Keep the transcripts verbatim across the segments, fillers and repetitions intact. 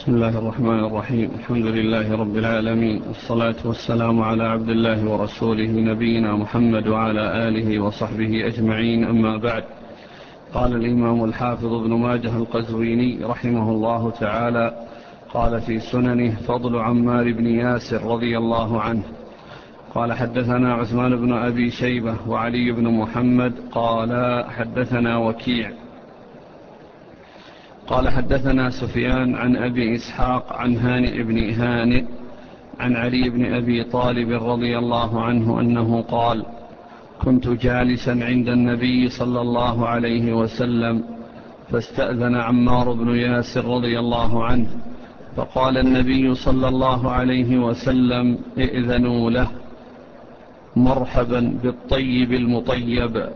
بسم الله الرحمن الرحيم. الحمد لله رب العالمين، والصلاة والسلام على عبد الله ورسوله نبينا محمد وعلى آله وصحبه أجمعين، أما بعد. قال الإمام الحافظ ابن ماجه القزويني رحمه الله تعالى قال في سننه: فضل عمار بن ياسر رضي الله عنه. قال: حدثنا عثمان بن أبي شيبة وعلي بن محمد قال حدثنا وكيع قال حدثنا سفيان عن أبي إسحاق عن هانئ بن هانئ عن علي بن أبي طالب رضي الله عنه أنه قال: كنت جالسا عند النبي صلى الله عليه وسلم فاستأذن عمار بن ياسر رضي الله عنه، فقال النبي صلى الله عليه وسلم: ائذنوا له، مرحبا بالطيب المطيب.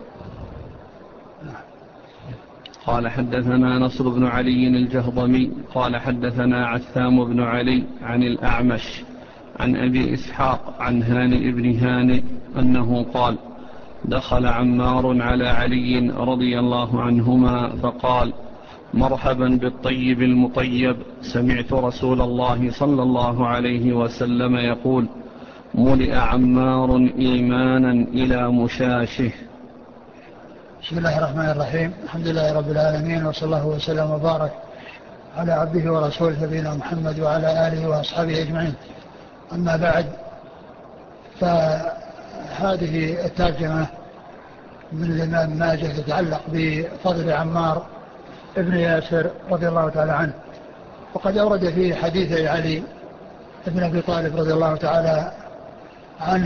قال: حدثنا نصر بن علي الجهضمي قال حدثنا عثام بن علي عن الأعمش عن أبي إسحاق عن هانئ بن هانئ أنه قال: دخل عمار على علي رضي الله عنهما فقال: مرحبا بالطيب المطيب، سمعت رسول الله صلى الله عليه وسلم يقول: ملئ عمار إيمانا إلى مشاشه. بسم الله الرحمن الرحيم. الحمد لله رب العالمين، وصلى الله وسلم وبارك على عبده ورسوله نبينا محمد وعلى آله وأصحابه أجمعين، أما بعد. فهذه الترجمة من الإمام ماجه تتعلق بفضل عمار ابن ياسر رضي الله تعالى عنه، وقد أورد فيه حديث علي ابن أبي طالب رضي الله تعالى عنه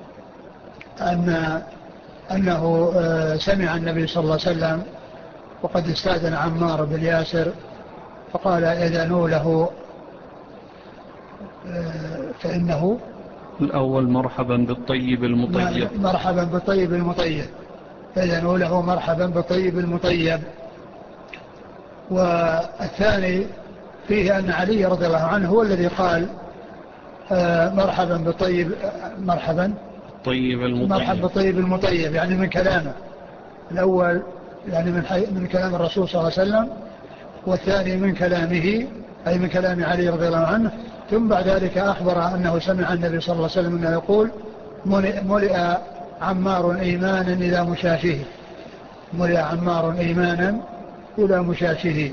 أن أنه سمع النبي صلى الله عليه وسلم وقد استأذن عمار بن ياسر فقال: إذنوا له فإنه الأول مرحبا بالطيب المطيب، مرحبا بالطيب المطيب، إذنوا له مرحبا بالطيب المطيب. والثاني فيه أن علي رضي الله عنه هو الذي قال مرحبا بالطيب، مرحبا طيب المطيب، مرحبا بالطيب المطيب، يعني من كلامه الأول، يعني من, من كلام الرسول صلى الله عليه وسلم، والثاني من كلامه أي من كلام علي رضي الله عنه. ثم بعد ذلك أخبر أنه سمع النبي صلى الله عليه وسلم أنه يقول: ملئ عمار إيمانا إلى مشاشه، ملئ عمار إيمانا إلى مشاشه.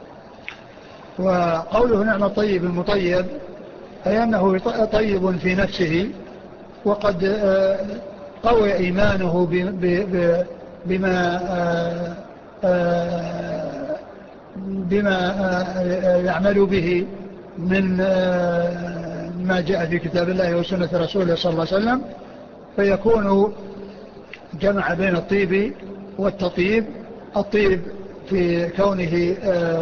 وقوله نعم الطيب المطيب أي أنه طيب في نفسه، وقد قوي إيمانه بما بما يعمل به من ما جاء في كتاب الله وسنة رسوله صلى الله عليه وسلم، فيكون جمع بين الطيب والتطيب، الطيب في كونه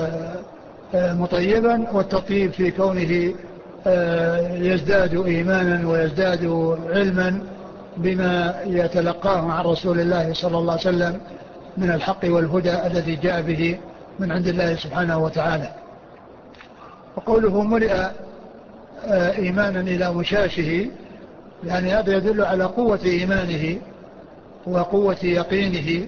مطيبا، والتطيب في كونه يزداد إيمانا ويزداد علما بما يتلقاه عن رسول الله صلى الله عليه وسلم من الحق والهدى الذي جاء به من عند الله سبحانه وتعالى. وقوله ملئ إيمانا إلى مشاشه، يعني هذا يدل على قوة إيمانه وقوة يقينه.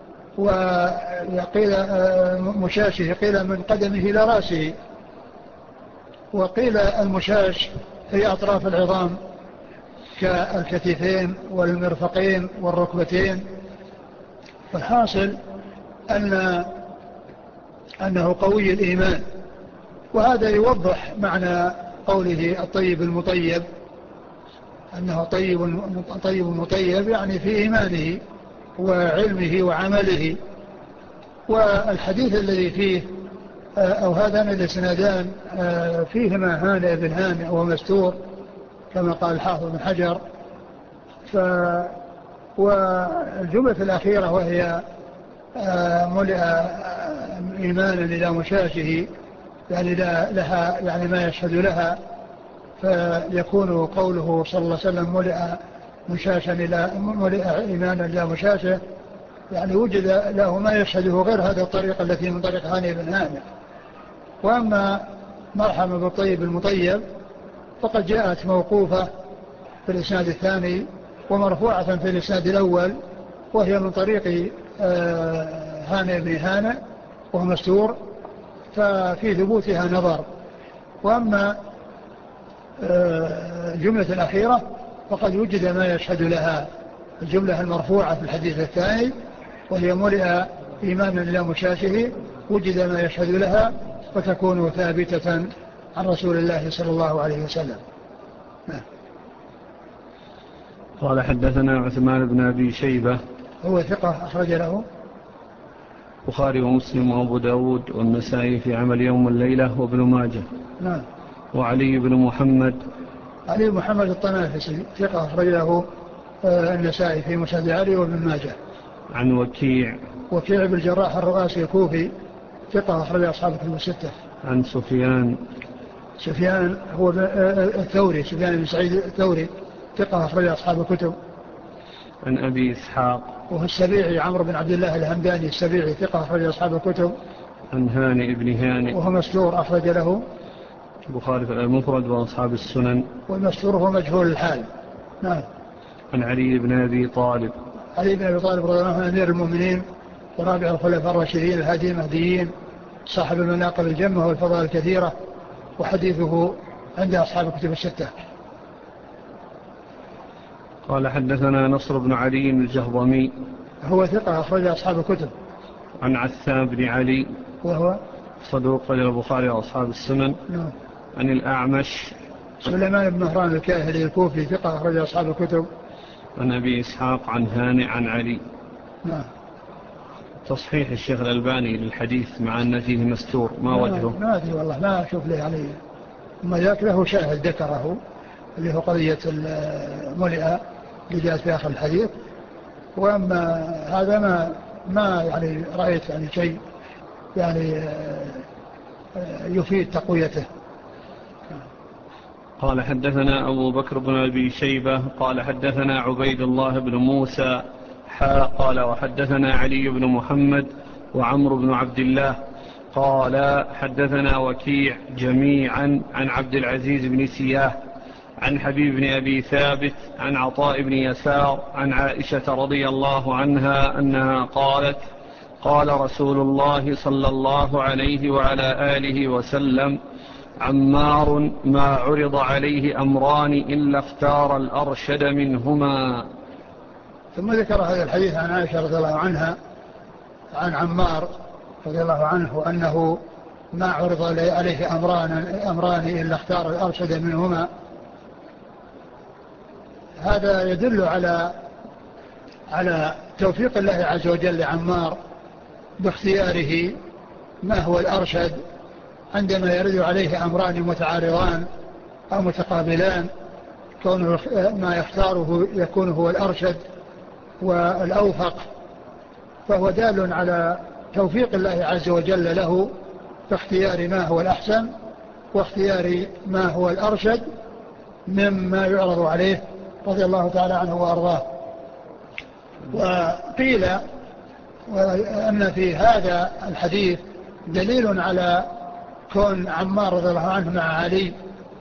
وقيل مشاشه قيل من قدمه إلى رأسه، وقيل المشاش هي أطراف العظام كالكتفين والمرفقين والركبتين. فالحاصل أن أنه قوي الإيمان، وهذا يوضح معنى قوله الطيب المطيب، أنه طيب طيب مطيب يعني في إيمانه وعلمه وعمله. والحديث الذي فيه أو هذان الاسنادان فيهما هانئ بن هانئ ومستور كما قال الحافظ بن حجر. ف والجملة الأخيرة وهي ملئ إيمانا إلى مشاشه، يعني لها يعني ما يشهد لها، فيكون قوله صلى الله عليه وسلم ملئ مشاشا إلى ملئ إيمانا إلى مشاشه، يعني وجد له ما يشهده غير هذا الطريق التي من طريق هانئ بن هانئ. وأما مرحبا بالطيب المطيب فقد جاءت موقوفة في الإسناد الثاني ومرفوعة في الإسناد الأول، وهي من طريق هانئ بن هانئ وهو مستور، ففي ثبوتها نظر. وأما الجملة الأخيرة فقد وجد ما يشهد لها، الجملة المرفوعة في الحديث الثاني وهي ملئ إيمانا إلى مشاشه، وجد ما يشهد لها فتكون ثابتة عن رسول الله صلى الله عليه وسلم. قال حدثنا عثمان بن أبي شيبة هو ثقة أخرج له البخاري ومسلم وأبو داود والنسائي في عمل يوم الليلة وابن ماجه. نعم. وعلي بن محمد علي بن محمد الطنافسي ثقة أخرج له النسائي في مسند علي وابن ماجه. عن وكيع وكيع بن الجراح الرؤاسي الكوفي ثقة أخرج أصحاب الكتب الستة. عن سفيان سفيان هو الثوري سفيان بن سعيد الثوري ثقة أخرج أصحاب الكتب. عن أبي إسحاق وهو السبيعي عمرو بن عبد الله الهمداني السبيعي ثقة أخرج أصحاب الكتب. عن هانئ بن هانئ وهو مستور أخرج له البخاري في المفرد وأصحاب السنن. والمستور هو مجهول الحال. نعم. عن علي بن أبي طالب علي بن أبي طالب رضي الله عنه أمير المؤمنين ورابع الخلفاء الراشدين الهادي المهديين صاحب المناقب الجمة والفضائل الكثيرة، وحديثه عند أصحاب الكتب الستة. قال حدثنا نصر بن علي الجهضمي هو ثقة أخرج أصحاب الكتب. عن عثام بن علي وهو صدوق للبخاري وأصحاب السنن. نعم. عن الأعمش سليمان بن مهران الكاهلي الكوفي ثقة أخرج أصحاب الكتب. عن أبي إسحاق عن هانئ عن علي. نعم. تصحيح الشيخ الألباني للحديث مع أن فيه مستور ما وجهه؟ ما أدري والله ما أشوف له عليه، ما ذاك له شاهد ذكره اللي هو قضية الملئة اللي جاءت في آخر الحديث، وأما هذا ما ما يعني رأيت يعني شيء يعني يفيد تقويته. قال حدثنا أبو بكر بن أبي شيبة قال حدثنا عبيد الله بن موسى حا قال وحدثنا علي بن محمد وعمر بن عبد الله قال حدثنا وكيع جميعا عن عبد العزيز بن سياه عن حبيب بن أبي ثابت عن عطاء بن يسار عن عائشة رضي الله عنها أنها قالت قال رسول الله صلى الله عليه وعلى آله وسلم عمار ما عرض عليه أمران إلا اختار الأرشد منهما. ثم ذكر هذا الحديث عن عائشة رضي الله عنها عن عمار رضي الله عنه أنه ما عرض عليه أمران, أمران إلا اختار الأرشد منهما. هذا يدل على على توفيق الله عز وجل لعمار باختياره ما هو الأرشد عندما يرد عليه أمران متعارضان أو متقابلان، كونه ما يختاره يكون هو الأرشد والأوفق، فهو دال على توفيق الله عز وجل له في اختيار ما هو الأحسن واختيار ما هو الأرشد مما يعرض عليه رضي الله تعالى عنه وأرضاه. وقيل أن في هذا الحديث دليل على كون عمار رضي الله عنه مع علي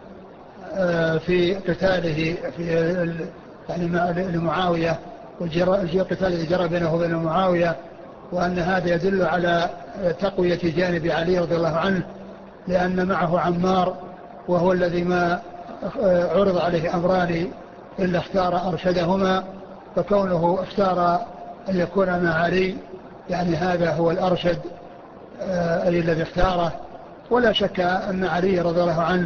في قتاله في يعني لمعاوية والقتال الذي جرى بينه وبين معاوية، وأن هذا يدل على تقوية جانب علي رضي الله عنه لأن معه عمار وهو الذي ما عرض عليه أمران إلا اختار أرشدهما، فكونه اختار أن يكون مع علي يعني هذا هو الأرشد أي الذي اختاره. ولا شك أن علي رضي الله عنه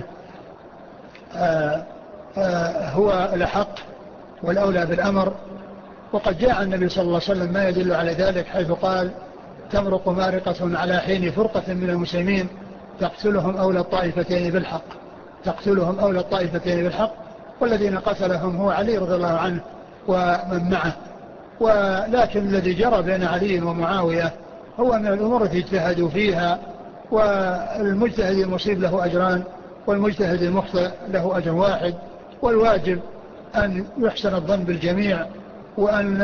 هو الأحق والأولى بالأمر، وقد جاء النبي صلى الله عليه وسلم ما يدل على ذلك حيث قال تمرق مارقة على حين فرقة من المسلمين تقتلهم أولى الطائفتين بالحق تقتلهم أولى الطائفتين بالحق والذين قتلهم هو علي رضي الله عنه ومن معه. ولكن الذي جرى بين علي ومعاوية هو من الأمور التي اجتهدوا فيها، والمجتهد المصيب له أجران والمجتهد المخطئ له أجر واحد، والواجب أن يحسن الظن بالجميع وأن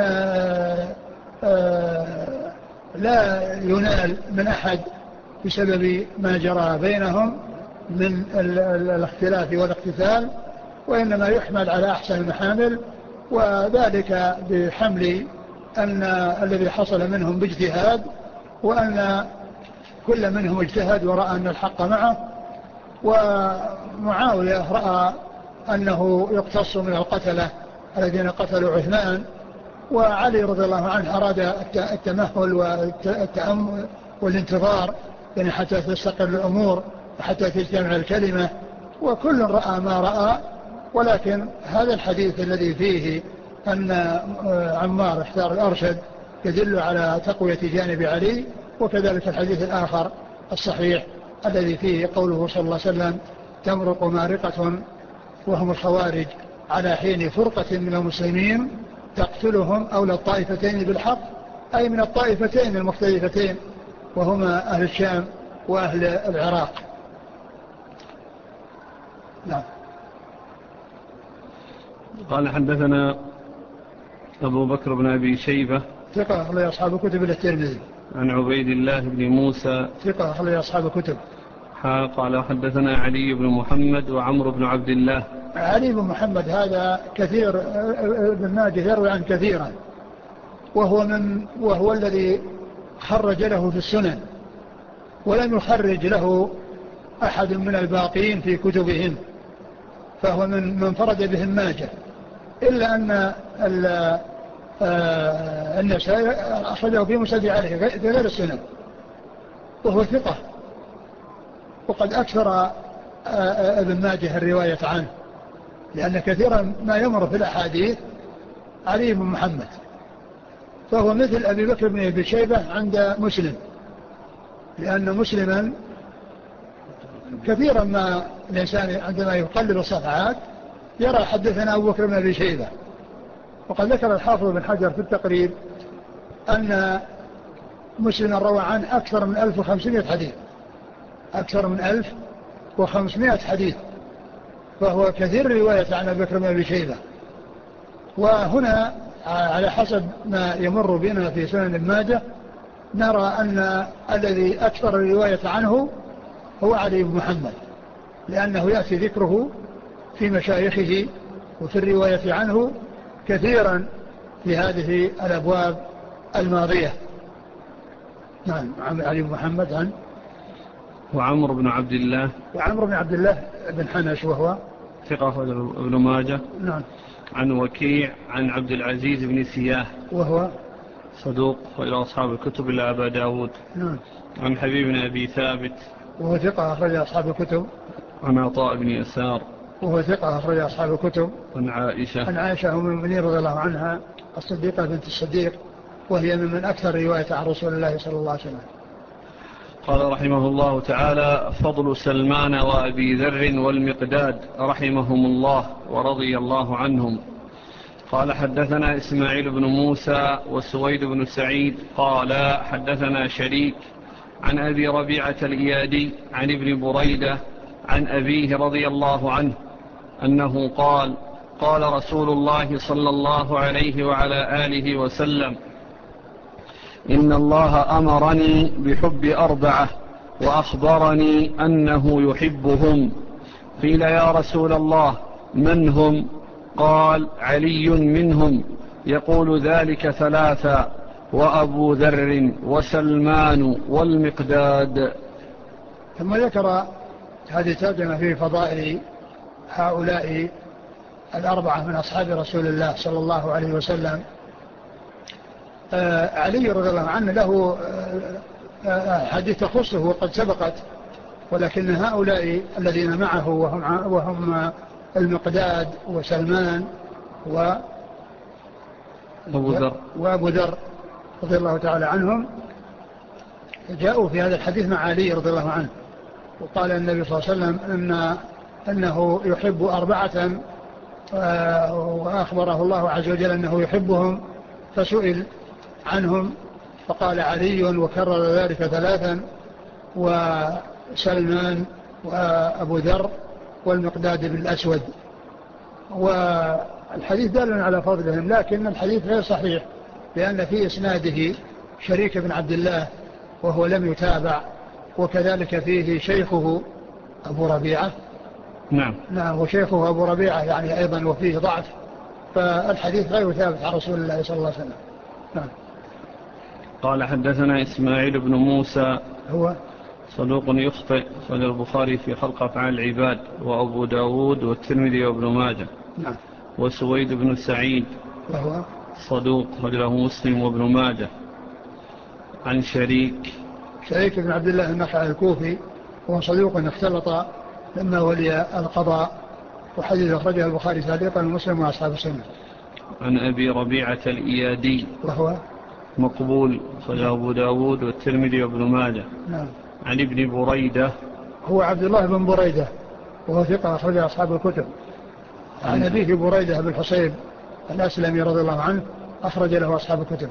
لا ينال من أحد بسبب ما جرى بينهم من الاختلاف والاقتتال، وإنما يحمل على أحسن المحامل، وذلك بحمل أن الذي حصل منهم باجتهاد، وأن كل منهم اجتهد ورأى أن الحق معه، ومعاوية رأى أنه يقتص من القتلة الذين قتلوا عثمان، وعلي رضي الله عنه أراد التمهل والتأمل والانتظار يعني حتى تستقر الأمور وحتى تجتمع الكلمة، وكل رأى ما رأى. ولكن هذا الحديث الذي فيه أن عمار اختار الأرشد يدل على تقوية جانب علي، وكذلك الحديث الآخر الصحيح الذي فيه قوله صلى الله عليه وسلم تمرق مارقة وهم الخوارج على حين فرقة من المسلمين تقتلهم أولى الطائفتين بالحق، أي من الطائفتين المختلفتين وهما أهل الشام وأهل العراق. نعم. قال حدثنا أبو بكر بن أبي شيبة ثقة أخرج أصحاب كتب الترمذي. عن عبيد الله بن موسى ثقة أخرج أصحاب كتب. قال حدثنا علي بن محمد وعمر بن عبد الله. علي بن محمد هذا كثير ابن ماجه يروي عن كثيرا، وهو من وهو الذي خرج له في السنن، ولم يخرج له أحد من الباقين في كتبهم، فهو من من فرد بهم ماجه، إلا أن النسائي أخرجه في مسند عليه في غير السنن، وهو ثقة، وقد أكثر ابن ماجه الرواية عنه، لأن كثيرا ما يمر في الأحاديث علي بن محمد، فهو مثل أبي بكر بن أبي شيبة عند مسلم، لأن مسلما كثيرا ما الإنسان عندما يقلب الصفحات يرى حدثنا أبو بكر بن أبي شيبة. وقد ذكر الحافظ بن حجر في التقريب أن مسلم روى عنه أكثر من ألف وخمسمائة حديث، أكثر من ألف وخمسمائة حديث، فهو كثير الرواية عن أبي بكر بن أبي شيبة. وهنا على حسب ما يمر بنا في سنن ابن ماجه نرى أن الذي أكثر الرواية عنه هو علي بن محمد، لأنه يأتي ذكره في مشايخه وفي الرواية عنه كثيرا في هذه الأبواب الماضية. نعم. علي بن محمد عن وعمر بن عبد الله وعمر بن عبد الله بن حنش وهو ثقة ابن ماجه. نعم. عن وكيع عن عبد العزيز بن سياه وهو صدوق وإلى أصحاب الكتب إلا أبا داود. نعم. عن حبيب بن أبي ثابت وهو ثقة أخرج أصحاب الكتب. عن عطاء بن يسار وهو ثقة أخرج أصحاب الكتب. عن عائشة عن عائشة أم المؤمنين رضي الله عنها الصديقة بنت الصديق، وهي من أكثر رواية عن رسول الله صلى الله عليه وسلم. قال رحمه الله تعالى: فضل سلمان وأبي ذر والمقداد رحمهم الله ورضي الله عنهم. قال حدثنا إسماعيل بن موسى وسويد بن سعيد قال حدثنا شريك عن أبي ربيعة الإيادي عن ابن بريدة عن أبيه رضي الله عنه أنه قال: قال رسول الله صلى الله عليه وعلى آله وسلم: إن الله أمرني بحب أربعة وأخبرني أنه يحبهم. قيل: يا رسول الله من هم؟ قال: علي منهم، يقول ذلك ثلاثا، وأبو ذر وسلمان والمقداد. ثم ذكر هذه ترجمة في فضائل هؤلاء الأربعة من أصحاب رسول الله صلى الله عليه وسلم. آه علي رضي الله عنه له آه حديث تخصه وقد سبقت، ولكن هؤلاء الذين معه وهم, وهم المقداد وسلمان و أبو ذر وأبو ذر رضي الله تعالى عنهم جاءوا في هذا الحديث مع علي رضي الله عنه. وقال النبي صلى الله عليه وسلم إن أنه يحب أربعة آه وأخبره الله عز وجل أنه يحبهم، فسئل عنهم فقال علي وكرر ذلك ثلاثا، وسلمان وأبو ذر والمقداد بن الأسود. والحديث دال على فضلهم، لكن الحديث غير صحيح لأن في إسناده شريك بن عبد الله وهو لم يتابع، وكذلك فيه شيخه أبو ربيعة. نعم نعم وشيخه أبو ربيعة يعني أيضا وفيه ضعف، فالحديث غير ثابت عن رسول الله صلى الله عليه وسلم. نعم. قال حدثنا إسماعيل بن موسى هو صدوق يخطئ، خرج البخاري في خلق أفعال العباد وأبو داود والترمذي وابن ماجه. نعم. وسويد بن سعيد وهو صدوق، خرجه مسلم وابن ماجه. عن شريك شريك بن عبد الله النخعي الكوفي، وهو صدوق اختلط لما ولي القضاء، وحديث أخرجه البخاري تعليقا ومسلم وأصحاب السنة. عن أبي ربيعة الإيادي وهو مقبول، خرجه أبو داود والترمذي وابن ماجه. نعم. عن ابن بريدة هو عبد الله بن بريدة، وهو ثقة أخرج أصحاب الكتب. عن أبيه بريدة بن حصيب الأسلمي رضي الله عنه، أخرج له أصحاب الكتب.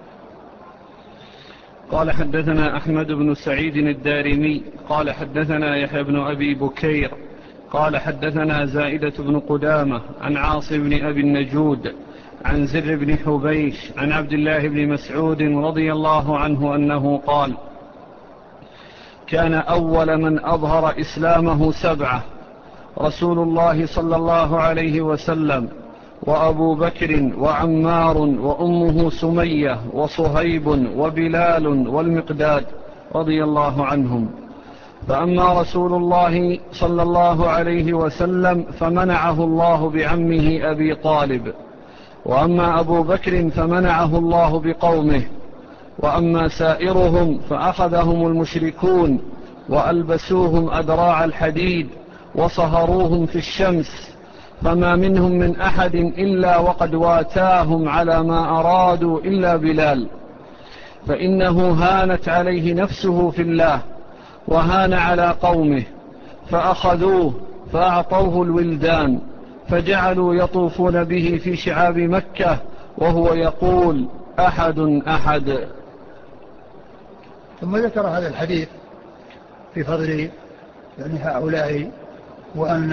قال حدثنا أحمد بن سعيد الدارمي قال حدثنا يحيى بن أبي بكير قال حدثنا زائدة بن قدامة عن عاصم بن أبي النجود عن زر بن حبيش عن عبد الله بن مسعود رضي الله عنه أنه قال: كان أول من أظهر إسلامه سبعة: رسول الله صلى الله عليه وسلم، وأبو بكر، وعمار، وأمه سمية، وصهيب، وبلال، والمقداد رضي الله عنهم. فأما رسول الله صلى الله عليه وسلم فمنعه الله بعمه أبي طالب، وأما أبو بكر فمنعه الله بقومه، وأما سائرهم فأخذهم المشركون وألبسوهم أدراع الحديد وصهروهم في الشمس، فما منهم من أحد إلا وقد واتاهم على ما أرادوا إلا بلال، فإنه هانت عليه نفسه في الله وهان على قومه، فأخذوه فأعطوه الولدان، فجعلوا يطوفون به في شعاب مكة وهو يقول: أحد أحد. ثم ذكر هذا الحديث في فضل يعني هؤلاء، وأن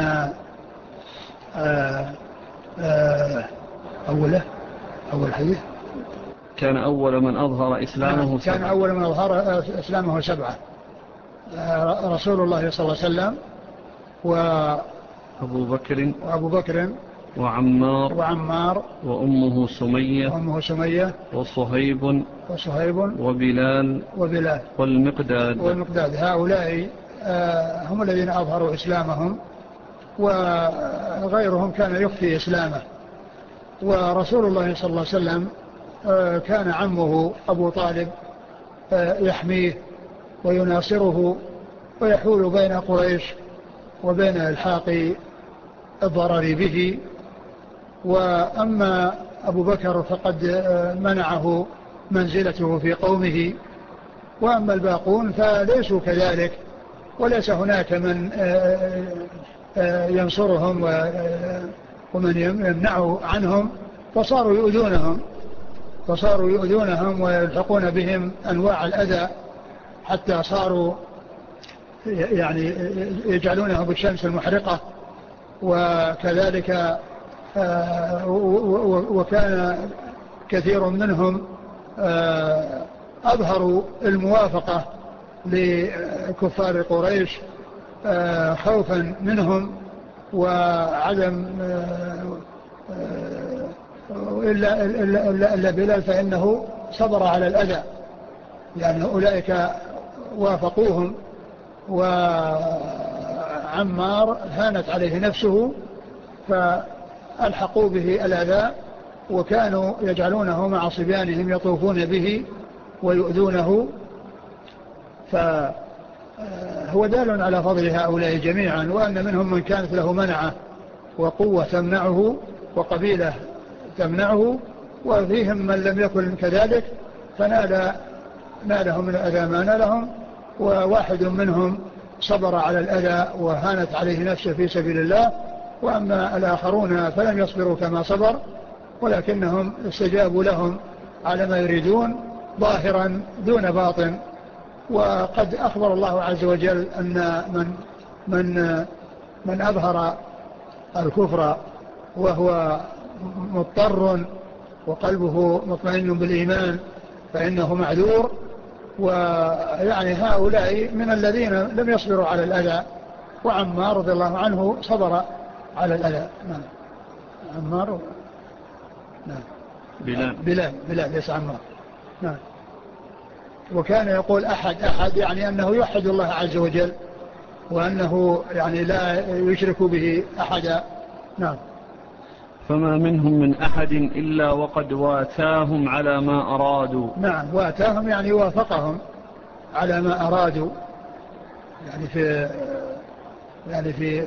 آه آه أوله أول حديث كان أول من أظهر إسلامه سبعة. كان أول من أظهر إسلامه سبعة: آه رسول الله صلى الله عليه وسلم، وأبو بكر وأبو بكر وعمار وعمار وأمه سمية وأمه سمية وصهيب وصهيب وبلال وبلال والمقداد والمقداد. هؤلاء آه هم الذين أظهروا إسلامهم، وغيرهم كان يخفي إسلامه. ورسول الله صلى الله عليه وسلم آه كان عمه أبو طالب آه يحميه ويناصره ويحول بين قريش وبين الحاق الضرر به. وأما أبو بكر فقد منعه منزلته في قومه، وأما الباقون فليسوا كذلك، وليس هناك من ينصرهم ومن يمنعه عنهم، فصاروا يؤذونهم فصاروا يؤذونهم ويلحقون بهم أنواع الأذى، حتى صاروا يعني يجعلونه بالشمس المحرقة. وكذلك وكان كثير منهم أظهروا الموافقة لكفار قريش خوفا منهم وعدم إلا, إلا, إلا بلال، فإنه صبر على الأذى، يعني أولئك وافقوهم. وعمار هانت عليه نفسه فألحقوا به الأذى، وكانوا يجعلونه مع صبيانهم يطوفون به ويؤذونه. فهو دال على فضل هؤلاء جميعا، وأن منهم من كانت له منعة وقوة تمنعه وقبيلة تمنعه، وفيهم من لم يكن كذلك فنال نالهم من الأذى ما نالهم، وواحد منهم صبر على الأذى وهانت عليه نفسه في سبيل الله. وأما الآخرون فلم يصبروا كما صبر، ولكنهم استجابوا لهم على ما يريدون ظاهرا دون باطن. وقد أخبر الله عز وجل أن من من من أظهر الكفر وهو مضطر وقلبه مطمئن بالإيمان فإنه معذور. ويعني هؤلاء من الذين لم يصبروا على الأذى، وعمار رضي الله عنه صبر على الأذى. نعم. عمار نعم. بلال بلال بلال ليس عمار. نعم. وكان يقول أحد أحد يعني أنه يوحد الله عز وجل وأنه يعني لا يشرك به أحدا. نعم. فما منهم من أحد إلا وقد واتاهم على ما أرادوا. نعم واتاهم يعني وافقهم على ما أرادوا يعني في يعني في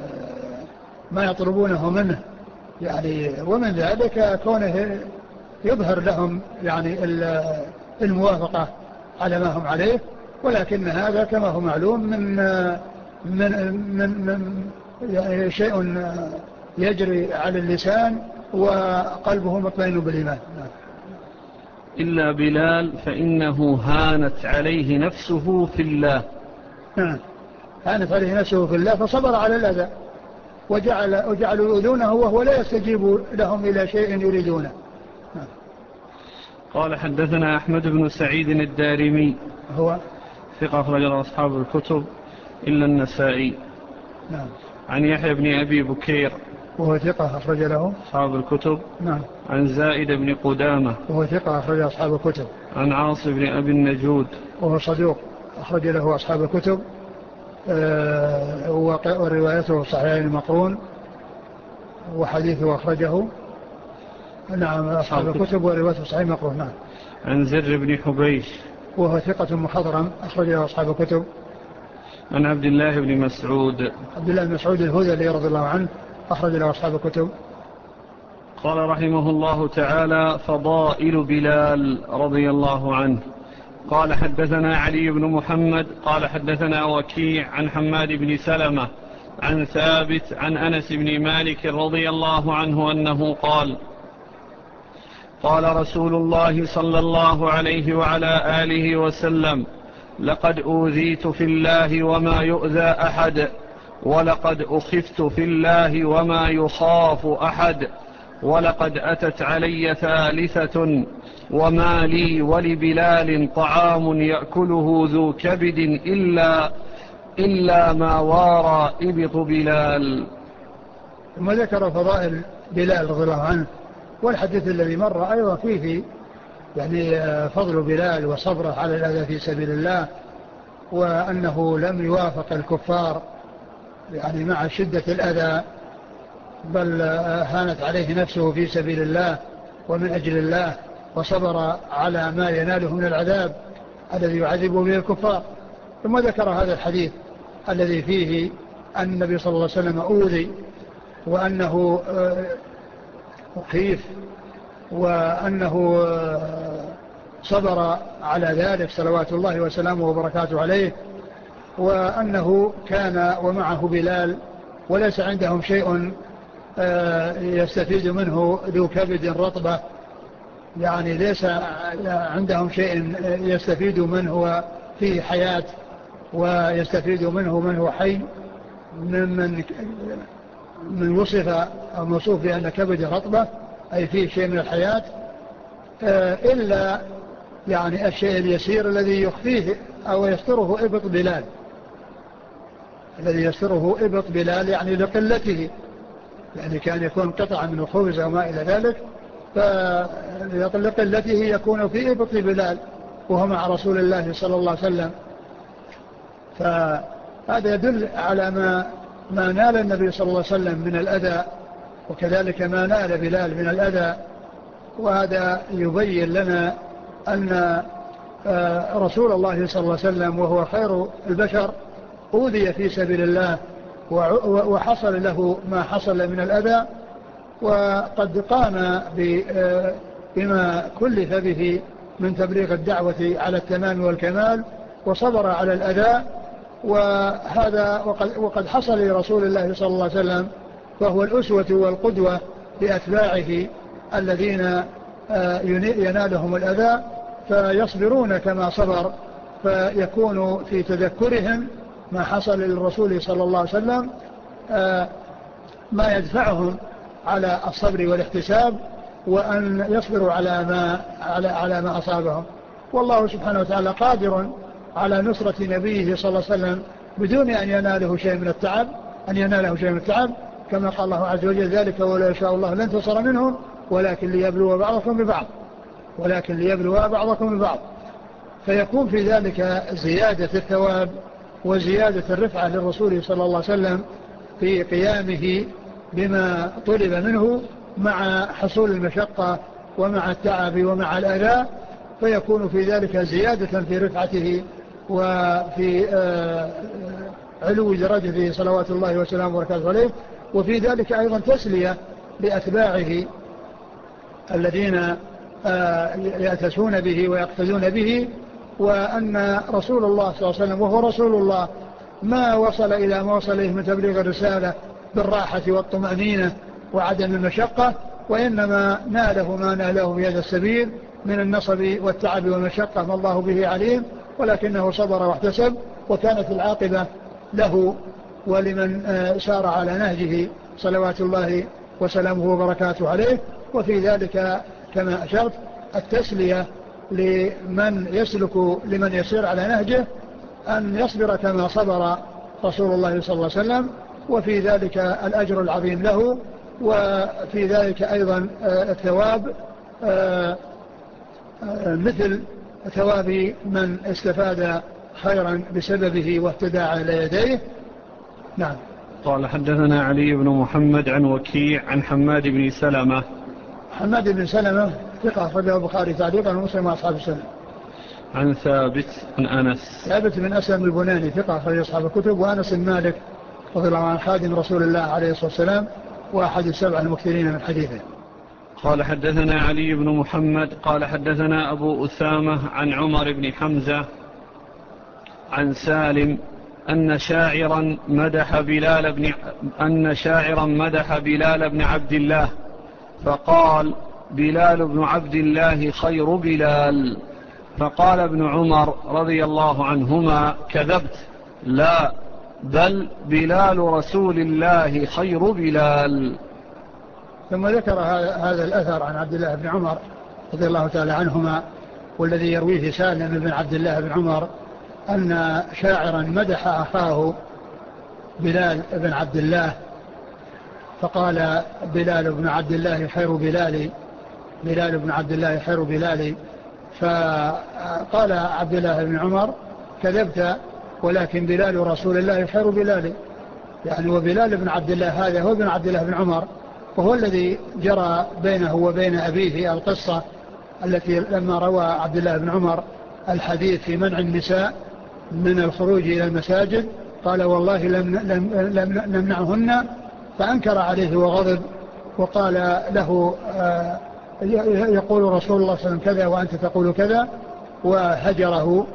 ما يطلبونه منه يعني. ومن ذلك كونه يظهر لهم يعني الموافقة على ما هم عليه. ولكن هذا كما هو معلوم من من من, من يعني شيء يجري على اللسان وقلبه مطمئن بالإيمان. إلا بلال فإنه هانت عليه نفسه في الله. نعم هانت عليه نفسه في الله فصبر على الأذى وجعل وجعلوا يؤذونه وهو لا يستجيب لهم إلى شيء يريدونه. نعم. قال حدثنا أحمد بن سعيد الدارمي هو ثقة أخرج له أصحاب الكتب إلا النسائي. نعم. عن يحيى بن أبي بكير وهو ثقة أخرج له أصحاب الكتب. نعم. عن زائد بن قدامة وهو ثقة أخرج أصحاب الكتب. عن عاص بن أبي النجود وهو صدوق أخرج له أصحاب الكتب. أه وروايته صحيح المقرون وحديثه أخرجه نعم أصحاب الكتب وروايته صحيح المقرون. نعم. عن زر بن حبيش وهو ثقة مخضرم أخرج له أصحاب الكتب. عن عبد الله بن مسعود عبد الله بن مسعود الهذلي رضي الله عنه أخرج له أصحاب الكتب. قال رحمه الله تعالى فضائل بلال رضي الله عنه. قال حدثنا علي بن محمد قال حدثنا وكيع عن حماد بن سلمة عن ثابت عن أنس بن مالك رضي الله عنه أنه قال قال رسول الله صلى الله عليه وعلى آله وسلم لقد أوذيت في الله وما يؤذى أحد ولقد أخفت في الله وما يخاف أحد ولقد أتت علي ثالثة وما لي ولبلال طعام يأكله ذو كبد إلا, إلا ما وارى إبط بلال. ثم ذكر فضائل بلال رضي الله عنه. والحديث الذي مر أيضا فيه يعني فضل بلال وصبره على الأذى في سبيل الله وأنه لم يوافق الكفار يعني مع شدة الأذى بل هانت عليه نفسه في سبيل الله ومن أجل الله وصبر على ما يناله من العذاب الذي يعذب به الكفار. ثم ذكر هذا الحديث الذي فيه أن النبي صلى الله عليه وسلم أوذي وأنه أخيف وأنه صبر على ذلك صلوات الله وسلامه وبركاته عليه وأنه كان ومعه بلال وليس عندهم شيء يستفيد منه ذو كبد رطبة يعني ليس عندهم شيء يستفيد منه فيه حياة ويستفيد منه من هو حي من من وصف أو موصوف بأن كبد رطبة أي فيه شيء من الحياة إلا يعني الشيء اليسير الذي يخفيه أو يستره إبط بلال الذي يستره إبط بلال يعني لقلته يعني كان يكون قطعة من الخبز أو ما إلى ذلك فلقلته يكون في إبط بلال وهو مع رسول الله صلى الله عليه وسلم. فهذا يدل على ما ما نال النبي صلى الله عليه وسلم من الأذى وكذلك ما نال بلال من الأذى. وهذا يبين لنا أن رسول الله صلى الله عليه وسلم وهو خير البشر أوذي في سبيل الله وحصل له ما حصل من الأذى وقد قام بما كلف به من تبليغ الدعوة على التمام والكمال وصبر على الأذى. وهذا وقد, وقد حصل لرسول الله صلى الله عليه وسلم فهو الأسوة والقدوة لأتباعه الذين ينالهم الأذى فيصبرون كما صبر فيكون في تذكرهم ما حصل للرسول صلى الله عليه وسلم ما يدفعهم على الصبر والاحتساب وأن يصبروا على ما, على, على ما أصابهم. والله سبحانه وتعالى قادر على نصرة نبيه صلى الله عليه وسلم بدون أن يناله شيء من التعب أن يناله شيء من التعب كما قال الله عز وجل ذلك ولا يشاء الله لن تصر منهم ولكن ليبلو بعضكم ببعض ولكن ليبلو بعضكم ببعض. فيكون في ذلك زيادة الثواب وزيادة الرفعة للرسول صلى الله عليه وسلم في قيامه بما طلب منه مع حصول المشقة ومع التعب ومع الأذى، فيكون في ذلك زيادة في رفعته وفي علو درجته صلوات الله وسلامه وبركاته عليه. وفي ذلك أيضا تسلية لأتباعه الذين يأتسون به ويقتدون به، وأن رسول الله صلى الله عليه وسلم وهو رسول الله ما وصل إلى ما وصل إليه من تبليغ الرسالة بالراحة والطمأنينة وعدم المشقة، وإنما ناله ما ناله في هذا السبيل من النصب والتعب والمشقة ما الله به عليم، ولكنه صبر واحتسب، وكانت العاقبة له ولمن سار على نهجه صلوات الله وسلامه وبركاته عليه. وفي ذلك كما أشرت التسلية لمن يسلك لمن يسير على نهجه أن يصبر كما صبر رسول الله صلى الله عليه وسلم، وفي ذلك الأجر العظيم له، وفي ذلك أيضا الثواب مثل ثواب من استفاد خيرا بسببه واهتدى على يديه. نعم. قال حدثنا علي بن محمد عن وكيع عن حماد بن سلمة. حماد بن سلمة ثقة أخرجه البخاري تعليقا ومسلم وأصحاب السنة. عن ثابت عن أنس. ثابت بن أسلم البناني ثقة أخرج أصحاب الكتب. وأنس بن مالك رضي الله عنه خادم رسول الله عليه الصلاة والسلام وأحد السبع المكثرين من حديثه. قال حدثنا علي بن محمد قال حدثنا أبو أسامة عن عمر بن حمزة عن سالم أن شاعرا مدح بلال بن أن شاعرا مدح بلال بن عبد الله فقال بلال بن عبد الله خير بلال، فقال ابن عمر رضي الله عنهما كذبت، لا بل بلال رسول الله خير بلال. ثم ذكر هذا الأثر عن عبد الله بن عمر رضي الله تعالى عنهما والذي يرويه سالم بن عبد الله بن عمر أن شاعرا مدح أخاه بلال بن عبد الله فقال بلال بن عبد الله خير بلال بلال بن عبد الله خير بلال فقال عبد الله بن عمر كذبت، ولكن بلال رسول الله خير بلال. يعني وبلال بن عبد الله هذا هو ابن عبد الله بن عمر، وهو الذي جرى بينه وبين أبيه القصة التي لما روى عبد الله بن عمر الحديث في منع النساء من الخروج إلى المساجد قال والله لم, لم, لم نمنعهن، فأنكر عليه وغضب وقال له آه يقول رسول الله صلى الله عليه وسلم كذا وأنت تقول كذا، وهجره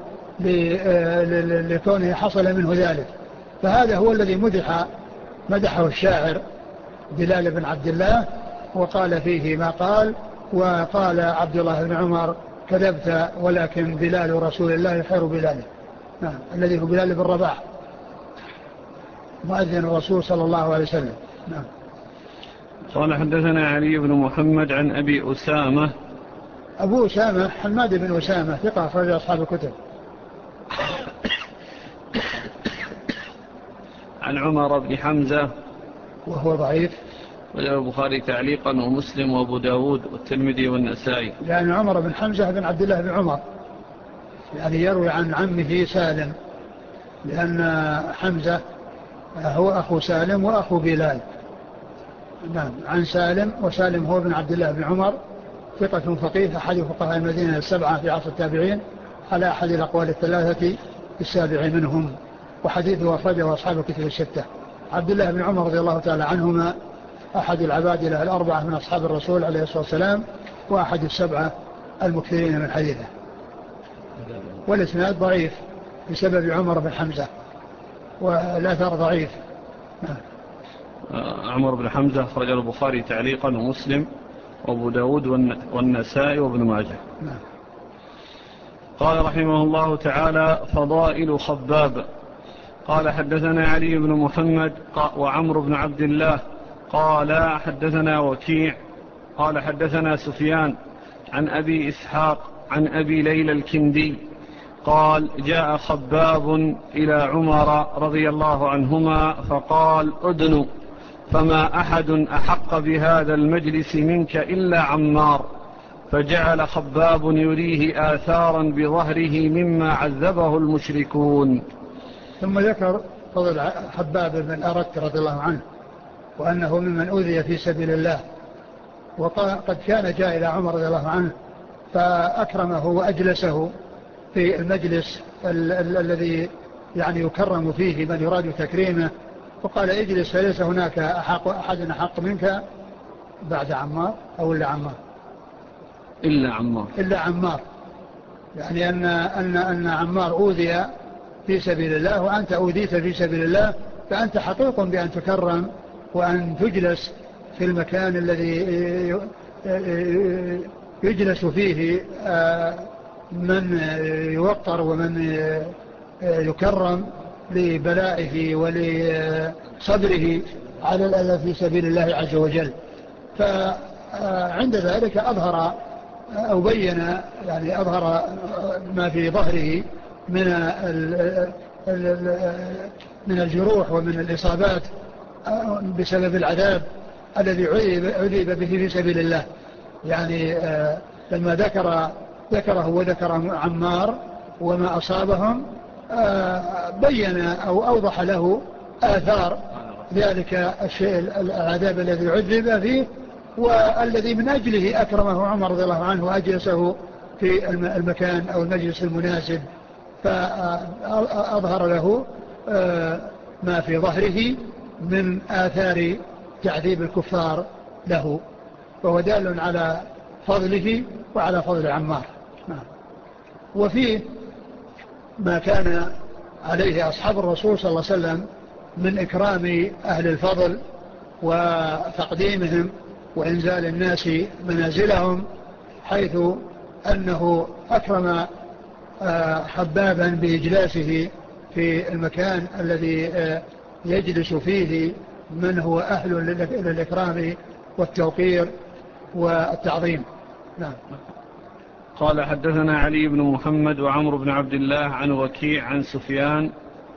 لكونه حصل منه ذلك. فهذا هو الذي مدح مدحه الشاعر بلال بن عبد الله وقال فيه ما قال. وقال عبد الله بن عمر كذبت، ولكن بلال رسول الله خير بلال. نعم. الذي هو بلال بن رباح مؤذن الرسول صلى الله عليه وسلم. نعم. قال حدثنا علي بن محمد عن أبي أسامة. أبو أسامة حماد بن أسامة ثقة أخرج أصحاب الكتب. عن عمر بن حمزة وهو ضعيف، وله البخاري تعليقا ومسلم وابو داود والترمذي والنسائي. يعني عمر بن حمزة بن عبد الله بن عمر يعني يروي عن عمه سالم، لأن حمزة هو أخو سالم وأخو بلال. نعم. عن سالم، وسالم هو بن عبد الله بن عمر ثقة فقيه أحد فقهاء المدينة السبعة في عصر التابعين على أحد الأقوال الثلاثة السابع منهم، وحديثه أخرجه أصحاب الكتب الستة. عبد الله بن عمر رضي الله تعالى عنهما أحد العبادلة الأربعة من أصحاب الرسول عليه الصلاة والسلام وأحد السبعة المكثرين من حديثه. والإسناد ضعيف بسبب عمر بن حمزة والأثر ضعيف. عمر بن حمزة خرج البخاري تعليقا ومسلم وابو داود والنسائي وابن ماجه. قال رحمه الله تعالى فضائل خباب. قال حدثنا علي بن محمد وعمر بن عبد الله قال حدثنا وكيع قال حدثنا سفيان عن أبي إسحاق عن أبي ليلى الكندي قال جاء خباب إلى عمر رضي الله عنهما فقال أدن، فما أحد أحق بهذا المجلس منك إلا عمار، فجعل خباب يريه آثارا بظهره مما عذبه المشركون. ثم ذكر فضل خباب بن الأرت رضي الله عنه وأنه ممن أوذي في سبيل الله، وقد كان جاء إلى عمر رضي الله عنه فأكرمه وأجلسه في المجلس ال- ال- الذي يعني يكرم فيه من يراد تكريمه، وقال اجلس فليس هناك أحق أحد أحق منك بعد عمار أو إلا عمار إلا عمار إلا عمار يعني أن, أن, أن عمار أوذي في سبيل الله وأنت أوذيت في سبيل الله، فأنت حقيق بأن تكرم وأن تجلس في المكان الذي يجلس فيه من يوقر ومن يكرم لبلائه ولصبره على الأذى في سبيل الله عز وجل. فعند ذلك أظهر أو بين يعني أظهر ما في ظهره من من الجروح ومن الإصابات بسبب العذاب الذي عذب به في سبيل الله. يعني لما ذكر ذكره وذكر عمار وما أصابهم بين أو أوضح له آثار ذلك الشيء العذاب الذي عذب فيه والذي من أجله أكرمه عمر رضي الله عنه وأجلسه في المكان أو المجلس المناسب، فأظهر له ما في ظهره من آثار تعذيب الكفار له، وهو دال على فضله وعلى فضل عمار. وفيه ما كان عليه أصحاب الرسول صلى الله عليه وسلم من إكرام أهل الفضل وتقديمهم وإنزال الناس منازلهم، حيث أنه أكرم حبابا بإجلاسه في المكان الذي يجلس فيه من هو أهل للإكرام والتوقير والتعظيم. نعم. قال حدثنا علي بن محمد وعمر بن عبد الله عن وكيع عن سفيان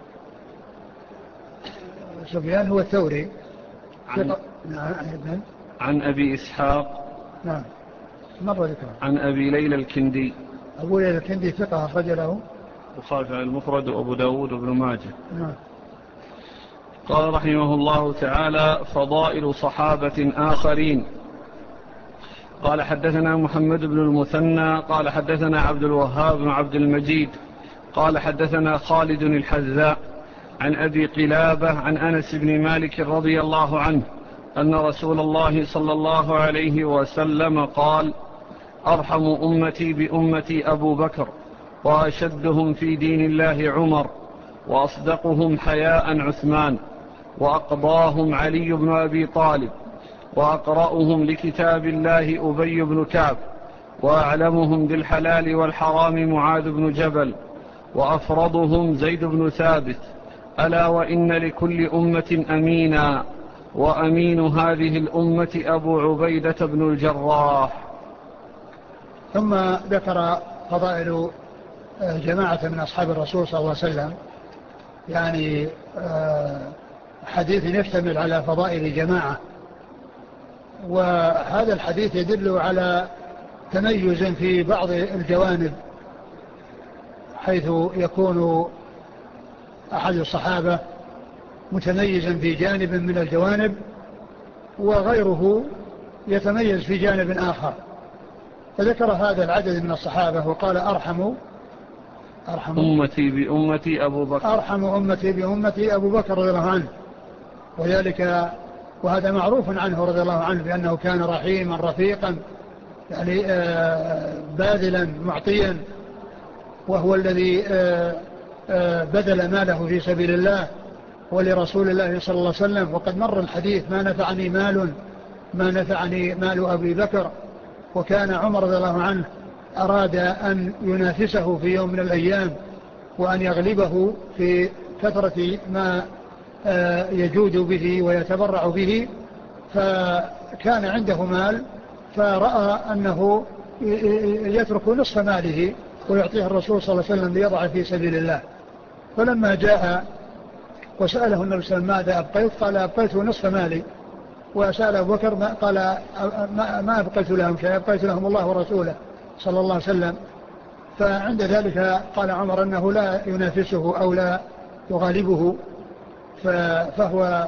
سفيان هو الثوري عن, عن أبي إسحاق نعم مرة ذكره عن أبي ليلى الكندي أبو ليلى الكندي ثقة أخرج له البخاري المفرد وأبو داود وابن ماجه. نعم. قال رحمه الله تعالى فضائل صحابة آخرين. قال حدثنا محمد بن المثنى قال حدثنا عبد الوهاب بن عبد المجيد قال حدثنا خالد الحذاء عن أبي قلابة عن أنس بن مالك رضي الله عنه أن رسول الله صلى الله عليه وسلم قال أرحم أمتي بأمتي أبو بكر وأشدهم في دين الله عمر وأصدقهم حياء عثمان وأقضاهم علي بن أبي طالب وأقرأهم لكتاب الله أبي بن كعب وأعلمهم بالحلال والحرام معاذ بن جبل وأفرضهم زيد بن ثابت ألا وإن لكل أمة أمينا وأمين هذه الأمة أبو عبيدة بن الجراح. ثم ذكر فضائل جماعة من أصحاب الرسول صلى الله عليه وسلم، يعني حديث يشتمل على فضائل جماعة، وهذا الحديث يدل على تميز في بعض الجوانب، حيث يكون أحد الصحابة متميزا في جانب من الجوانب وغيره يتميز في جانب آخر. فذكر هذا العدد من الصحابة وقال أرحم أرحم أمتي بأمتي أبو بكر أرحم أمتي بأمتي أبو بكر رضي الله عنه، وذلك وهذا معروف عنه رضي الله عنه بأنه كان رحيما رفيقا، يعني باذلا معطيا، وهو الذي بذل ماله في سبيل الله ولرسول الله صلى الله عليه وسلم. وقد مر الحديث ما نفعني مال ما نفعني مال أبي بكر. وكان عمر رضي الله عنه أراد أن ينافسه في يوم من الأيام وأن يغلبه في كثرة ما يجود به ويتبرع به، فكان عنده مال فرأى أنه يترك نصف ماله ويعطيه الرسول صلى الله عليه وسلم ليضع في سبيل الله. فلما جاء وسأله النبي صلى الله عليه وسلم ماذا أبقيت؟ قال أبقيته نصف مالي. وسأل أبو بكر ما قال ما, ما أبقيت لهم شيء، أبقيت لهم الله ورسوله صلى الله عليه وسلم. فعند ذلك قال عمر أنه لا ينافسه أو لا يغالبه، فهو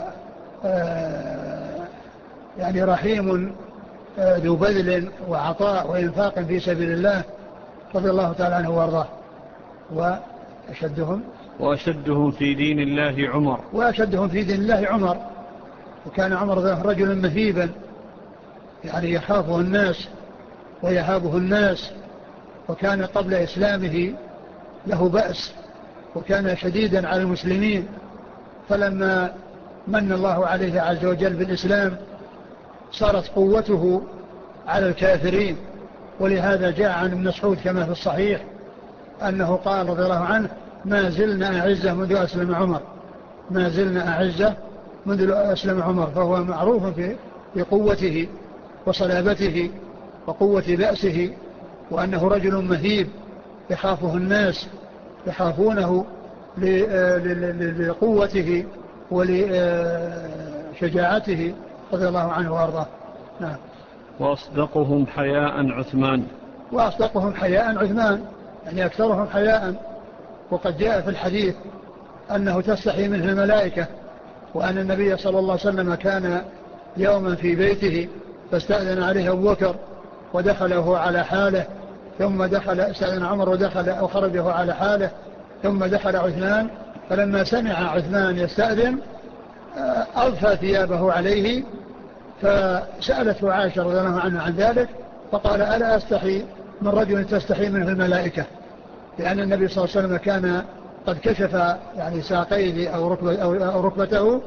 يعني رحيم ذو بذل وعطاء وإنفاق في سبيل الله رضي الله تعالى عنه وارضاه. وأشدهم وأشدهم في دين الله عمر وأشدهم في دين الله عمر وكان عمر رجلا مهيبا يعني يخافه الناس ويهابه الناس، وكان قبل إسلامه له بأس وكان شديدا على المسلمين، فلما من الله عليه عز وجل بالإسلام صارت قوته على الكافرين. ولهذا جاء عن ابن مسعود كما في الصحيح أنه قال رضي الله عنه: ما زلنا أعزة منذ أسلم عمر ما زلنا أعزة منذ أسلم عمر. فهو معروف في قوته وصلابته وقوة بأسه، وأنه رجل مهيب يخافه الناس يخافونه لقوته ولشجاعته رضي الله عنه وارضاه. نعم. وأصدقهم حياء عثمان وأصدقهم حياء عثمان يعني أكثرهم حياء. وقد جاء في الحديث أنه تستحي منه الملائكة، وأن النبي صلى الله عليه وسلم كان يوما في بيته فاستأذن عليه أبو بكر ودخله على حاله، ثم دخل استأذن عمر ودخل أو خرجه على حاله، ثم دخل عثمان، فلما سمع عثمان يستأذن أضفى ثيابه عليه، فسألته عائشة رضي الله عنها عن ذلك فقال: ألا أستحي من رجل تستحي منه الملائكة؟ لأن النبي صلى الله عليه وسلم كان قد كشف يعني ساقيه أو, ركبة أو ركبته،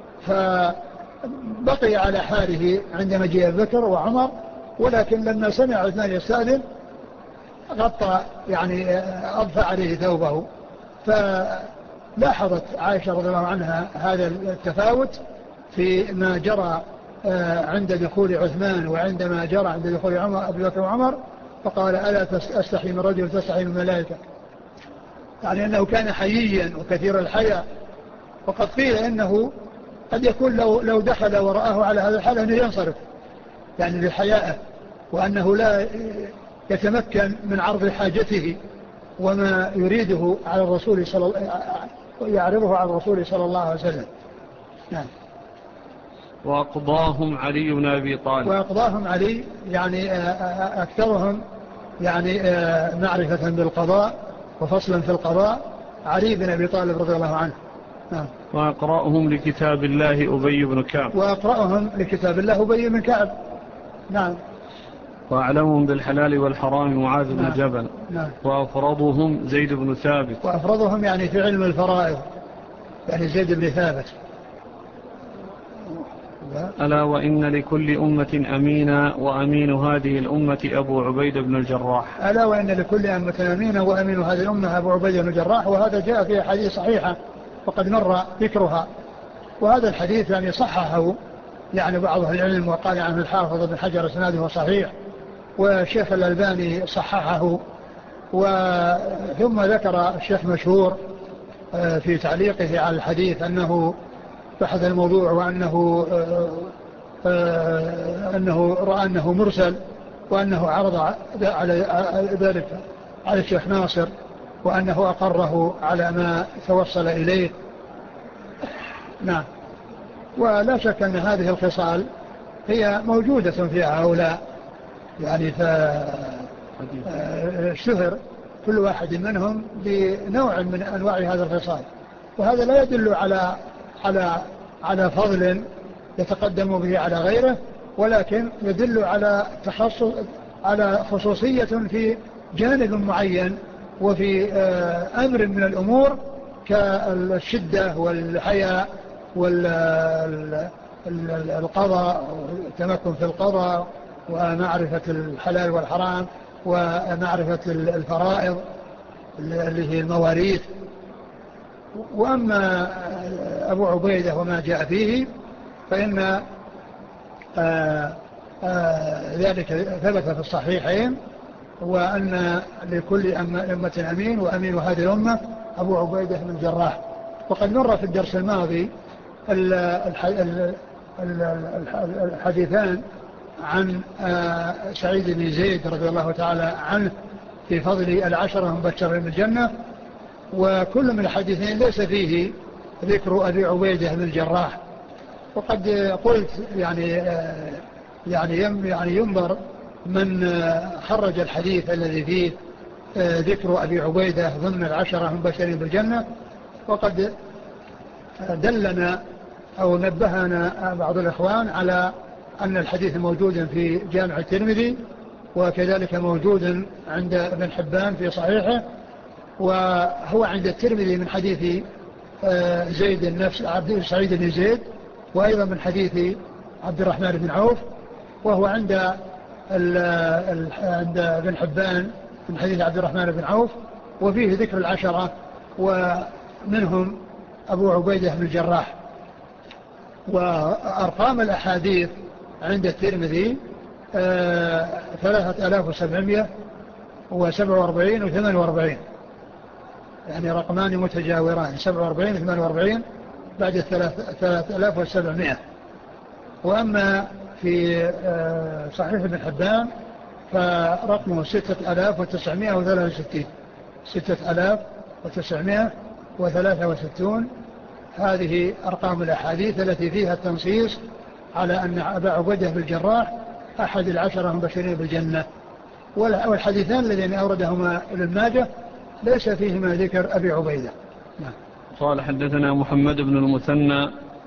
فبقي على حاله عند مجيء أبي بكر وعمر، ولكن لما سمع عثمان يستأذن غطى يعني أضفى عليه ثوبه. فلاحظت عائشة رضي الله عنها هذا التفاوت في ما جرى عند دخول عثمان وعندما جرى عند دخول عمر أبي بكر وعمر، فقال: ألا أستحي من رجل تستحي من الملائكة؟ يعني أنه كان حييا وكثير الحياء. وقد قيل إنه قد يكون لو, لو دخل ورآه على هذا الحال أنه ينصرف يعني لحياءه، وأنه لا يتمكن من عرض حاجته وما يريده على الرسول صلى الله يعرضه على الرسول صلى الله عليه وسلم. نعم. وأقضاهم علي بن أبي طالب وأقضاهم علي يعني أكثرهم يعني معرفة بالقضاء وفصلا في القضاء علي بن أبي طالب رضي الله عنه. نعم. وأقرأهم لكتاب الله أبي بن كعب وأقرأهم لكتاب الله أبي بن كعب. نعم. وأعلمهم بالحلال والحرام معاذ بن نعم. جبل. نعم. وأفرضهم زيد بن ثابت. وأفرضهم يعني في علم الفرائض يعني زيد بن ثابت. ألا وإن لكل أمة أمينا وأمين هذه الأمة أبو عبيد بن الجراح. ألا وإن لكل أمة أمينا وأمين هذه الأمة أبو عبيد بن الجراح. وهذا جاء في حديث صحيحة وقد مر ذكرها. وهذا الحديث يعني صححه يعني بعض العلم وقال عنه الحافظ بن حجر اسناده صحيح، والشيخ الألباني صححه. وثم ذكر الشيخ مشهور في تعليقه على الحديث أنه بحث الموضوع وأنه أنه رأى أنه مرسل، وأنه عرض على ذلك على الشيخ ناصر، وأنه أقره على ما توصل إليه. نعم. ولا شك أن هذه الخصال هي موجودة في هؤلاء يعني فاشتهر كل واحد منهم بنوع من أنواع هذا الخصال، وهذا لا يدل على على على فضل يتقدم به على غيره، ولكن يدل على تخصص على خصوصية في جانب معين وفي أمر من الأمور كالشدة والحياء والقضاء والتمكن في القضاء ومعرفة الحلال والحرام ومعرفة الفرائض اللي هي المواريث. وأما أبو عبيدة وما جاء فيه فإن آآ آآ ذلك ثبت في الصحيحين، وأن لكل أمة أمين وأمين هذه الأمة أبو عبيدة بن الجراح. وقد مر في الدرس الماضي الحديثان عن سعيد بن زيد رضي الله تعالى عنه في فضل العشرة المبشرين بالجنة، وكل من الحديثين ليس فيه ذكر أبي عبيدة بن الجراح. وقد قلت يعني يعني يعني ينظر من خرج الحديث الذي فيه ذكر أبي عبيدة ضمن العشرة المبشرين بالجنة، وقد دلنا أو نبهنا بعض الإخوان على أن الحديث موجود في جامع الترمذي، وكذلك موجود عند ابن حبان في صحيحه، وهو عند الترمذي من حديث زيد النفس عبد سعيد بن زيد، وأيضا من حديث عبد الرحمن بن عوف، وهو عند عند ابن حبان من حديث عبد الرحمن بن عوف، وفيه ذكر العشرة ومنهم أبو عبيدة بن الجراح. وأرقام الأحاديث عند الترمذي ثلاثة آلاف وسبعمائة وسبعة وأربعين وثمان وأربعين، يعني رقمان متجاوران، سبعة وأربعين وثمان وأربعين بعد ثلاثة آلاف وسبعمائة. وأما في صحيح ابن حبان فرقمه ستة آلاف وتسعمائة وثلاثة وستين، ستة آلاف وتسعمائة وثلاثة وستون. هذه أرقام الأحاديث التي فيها التنصيص على أن أبا عبيدة بن الجراح أحد العشرة المبشرين بالجنة. والحديثان الذين أوردهما ابن ماجه ليس فيهما ذكر أبي عبيدة. نعم. قال حدثنا محمد بن المثنى.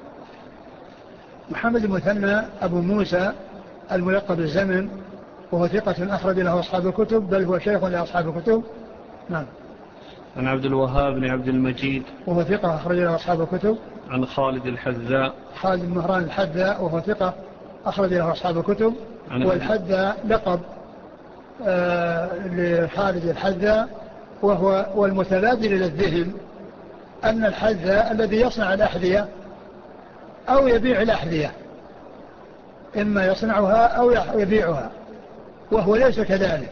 محمد المثنى أبو موسى الملقب بالزمن، وهو ثقة أخرج له أصحاب الكتب، بل هو شيخ لأصحاب الكتب. نعم. عن عبد الوهاب بن عبد المجيد، وهو ثقة أخرج له أصحاب الكتب. عن خالد الحذاء، خالد بن مهران الحذاء، وهو ثقة أخرج له أصحاب الكتب. والحذاء لقب آه لخالد الحذاء، وهو والمتبادل إلى الذهن أن الحذاء الذي يصنع الأحذية أو يبيع الأحذية، إما يصنعها أو يبيعها، وهو ليس كذلك،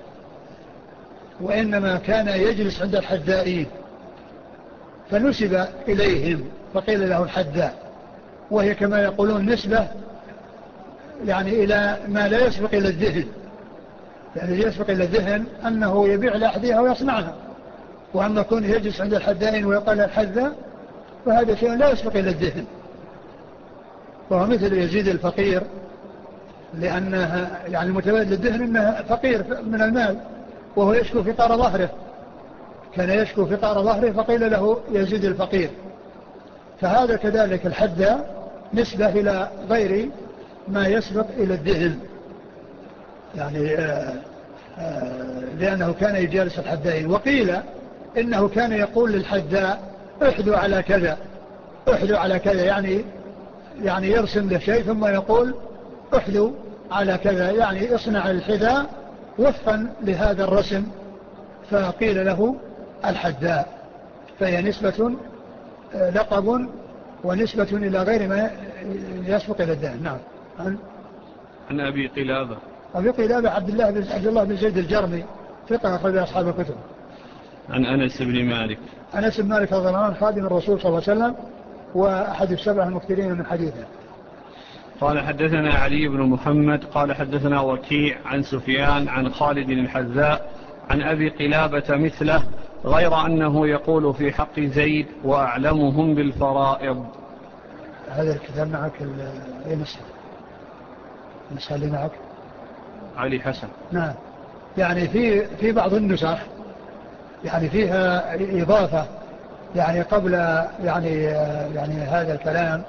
وإنما كان يجلس عند الحذائين فنسب إليهم فقيل له الحذاء، وهي كما يقولون نسبة يعني إلى ما لا يسبق إلى الذهن، يعني يسبق إلى الذهن أنه يبيع الأحذية ويصنعها، وأما كونه يجلس عند الحذائين ويقال الحذاء فهذا شيء لا يسبق إلى الذهن. وهو مثل يزيد الفقير، لأنه يعني متبادل الذهن أنه فقير من المال، وهو يشكو فقار ظهره، كان يشكو فقار ظهره فقيل له يزيد الفقير. فهذا كذلك الحذاء نسبة إلى غير ما يسبق إلى الذهن، يعني آآ آآ لأنه كان يجالس الحذائين. وقيل إنه كان يقول للحذاء احذو على كذا، احذو على كذا، يعني يعني يرسم له شيء ثم يقول احذو على كذا، يعني اصنع الحذاء وفقا لهذا الرسم، فقيل له الحذاء. فهي نسبة لقب ونسبة إلى غير ما يسبق إلى الذهن. نعم. عن, عن أبي قلابة. أبي قلابة عبد الله بن عبد الله بن زيد الجرمي، ثقة أخرج أصحاب الكتب. عن أنس بن مالك. أنس بن مالك رضي الله عنه خادم الرسول صلى الله عليه وسلم، وأحد السبع المكثرين من حديثه. قال حدثنا علي بن محمد قال حدثنا وكيع عن سفيان عن خالد الحذاء عن أبي قلابة مثله، غير أنه يقول في حق زيد وأعلمهم بالفرائض. هذا الكتاب معك أي نسخة؟ النسخة اللي معك علي حسن. نعم. يعني في في بعض النسخ يعني فيها إضافة، يعني قبل يعني يعني هذا الكلام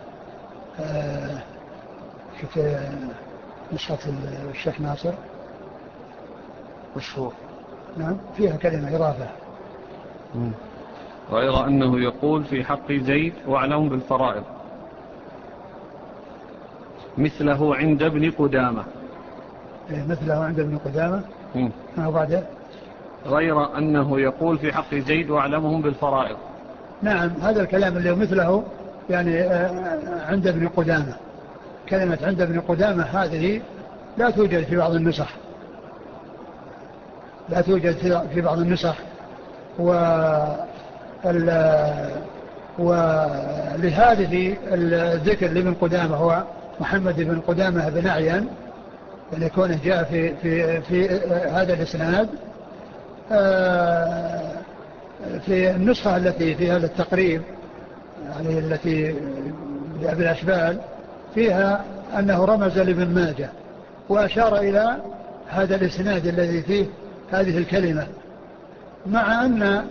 شوف نسخة الشيخ ناصر مشهور. نعم فيها كلمة إضافة. مم. غير أنه يقول في حق زيد وأعلم بالفرائض مثله عند ابن قدامة. مثله عند ابن قدامة. وبعد غير أنه يقول في حق زيد وأعلمهم بالفرائض. نعم هذا الكلام اللي مثله يعني عند ابن قدامة، كلمة عند ابن قدامة هذه لا توجد في بعض النسخ، لا توجد في بعض النسخ. ولهذه الذكر لابن قدامة هو محمد بن قدامة بن أعين اللي كونه جاء في, في, في هذا الإسناد في النسخة التي في هذا التقريب يعني التي بالأشبال فيها أنه رمز لابن ماجه وأشار إلى هذا الإسناد الذي فيه هذه الكلمة، مع أن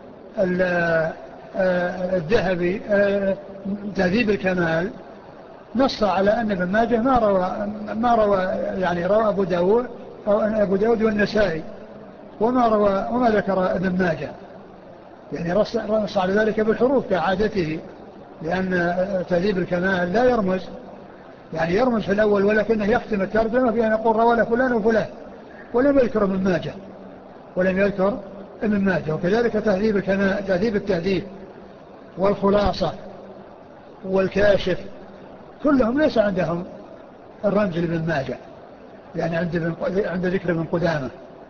الذهبي تهذيب الكمال نص على أن ابن ماجه ما روى ما روى يعني روى أبو داود أو أبو داود والنسائي وما روى وما ذكر ابن ماجه، يعني نص على ذلك بالحروف كعادته، لأن تهذيب الكمال لا يرمز، يعني يرمز في الأول ولكنه يختم الترجمة بأن يقول روى له فلان وفلان ولم يذكر ابن ماجه ولم يذكر ابن ماجه. وكذلك تهذيب الكمال تهذيب التهذيب والخلاصة والكاشف كلهم ليس عندهم الرمز لابن ماجه، يعني عند عند ذكر ابن قدامة.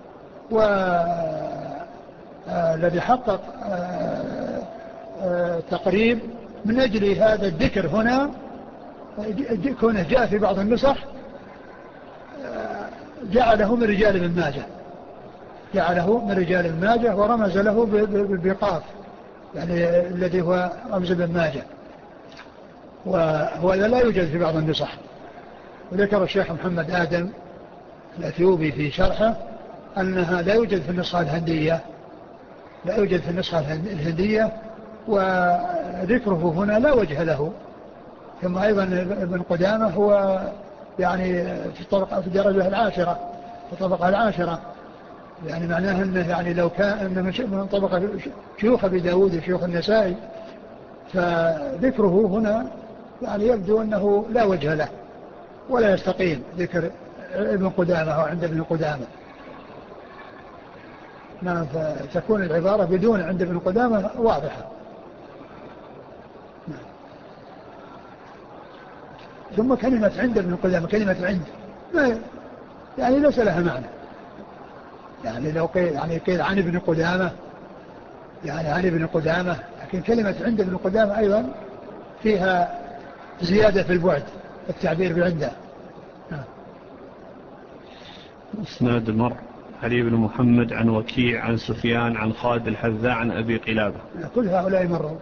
والذي حقق تقريب من أجل هذا الذكر هنا كونه جاء في بعض النسخ جعله من رجال ابن ماجه جعله من رجال ابن ماجه ورمز له بقاف يعني الذي هو رمز ابن ماجه، وهذا لا يوجد في بعض النسخ. وذكر الشيخ محمد آدم الأثيوبي في شرحه أنها لا يوجد في النسخة الهندية لا يوجد في النسخة الهندية وذكره هنا لا وجه له. ثم أيضا ابن قدامة هو يعني في الطبقة في الدرجة العاشرة في الطبقة العاشرة، يعني معناه أنه يعني لو كان من طبقة شيوخ أبي داود وشيوخ النسائي، فذكره هنا يعني يبدو أنه لا وجه له ولا يستقيم ذكر ابن قدامة أو عند ابن قدامة. نعم، فتكون العبارة بدون عند ابن قدامة واضحة. نعم. ثم كلمة عند ابن قدامة كلمة عند ما يعني ليس لها معنى، يعني لو قيل يعني قيل عن ابن قدامة يعني عن ابن قدامة، لكن كلمة عند ابن قدامة أيضا فيها زيادة في البعد التعبير بعنده. إسناد المر علي بن محمد عن وكيع عن سفيان عن خالد الحذاء عن أبي قلابة، كل هؤلاء مروا.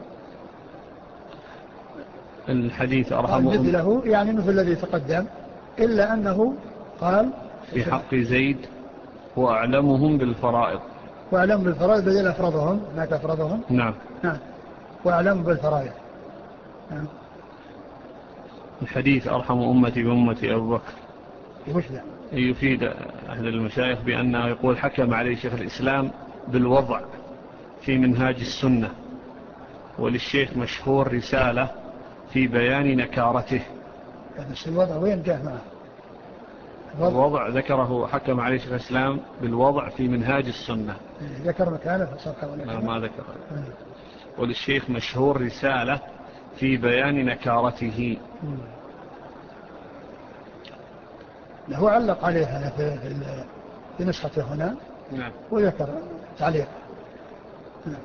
الحديث أرحم مثله يعني مثل الذي تقدم، إلا أنه قال في حق زيد وأعلمهم بالفرائض وأعلم بالفرائض بدل أفرضهم هناك أفرضهم. نعم نعم وأعلم بالفرائض. نعم. الحديث أرحم أمتي بأمتي أبو بكر يفيد يفيد أهل المشايخ بأنه يقول حكم عليه شيخ الإسلام بالوضع في منهاج السنة، وللشيخ مشهور رسالة في بيان نكارته. بس الوضع وين جاء معه؟ الوضع, الوضع ذكره حكم عليه شيخ الإسلام بالوضع في منهاج السنة، ذكر مكانه فصرح ولا لا ما ذكر. وللشيخ مشهور رسالة في بيان نكارته. هو علق عليها في, في نسخته هنا. نعم. وذكر تعليق. نعم.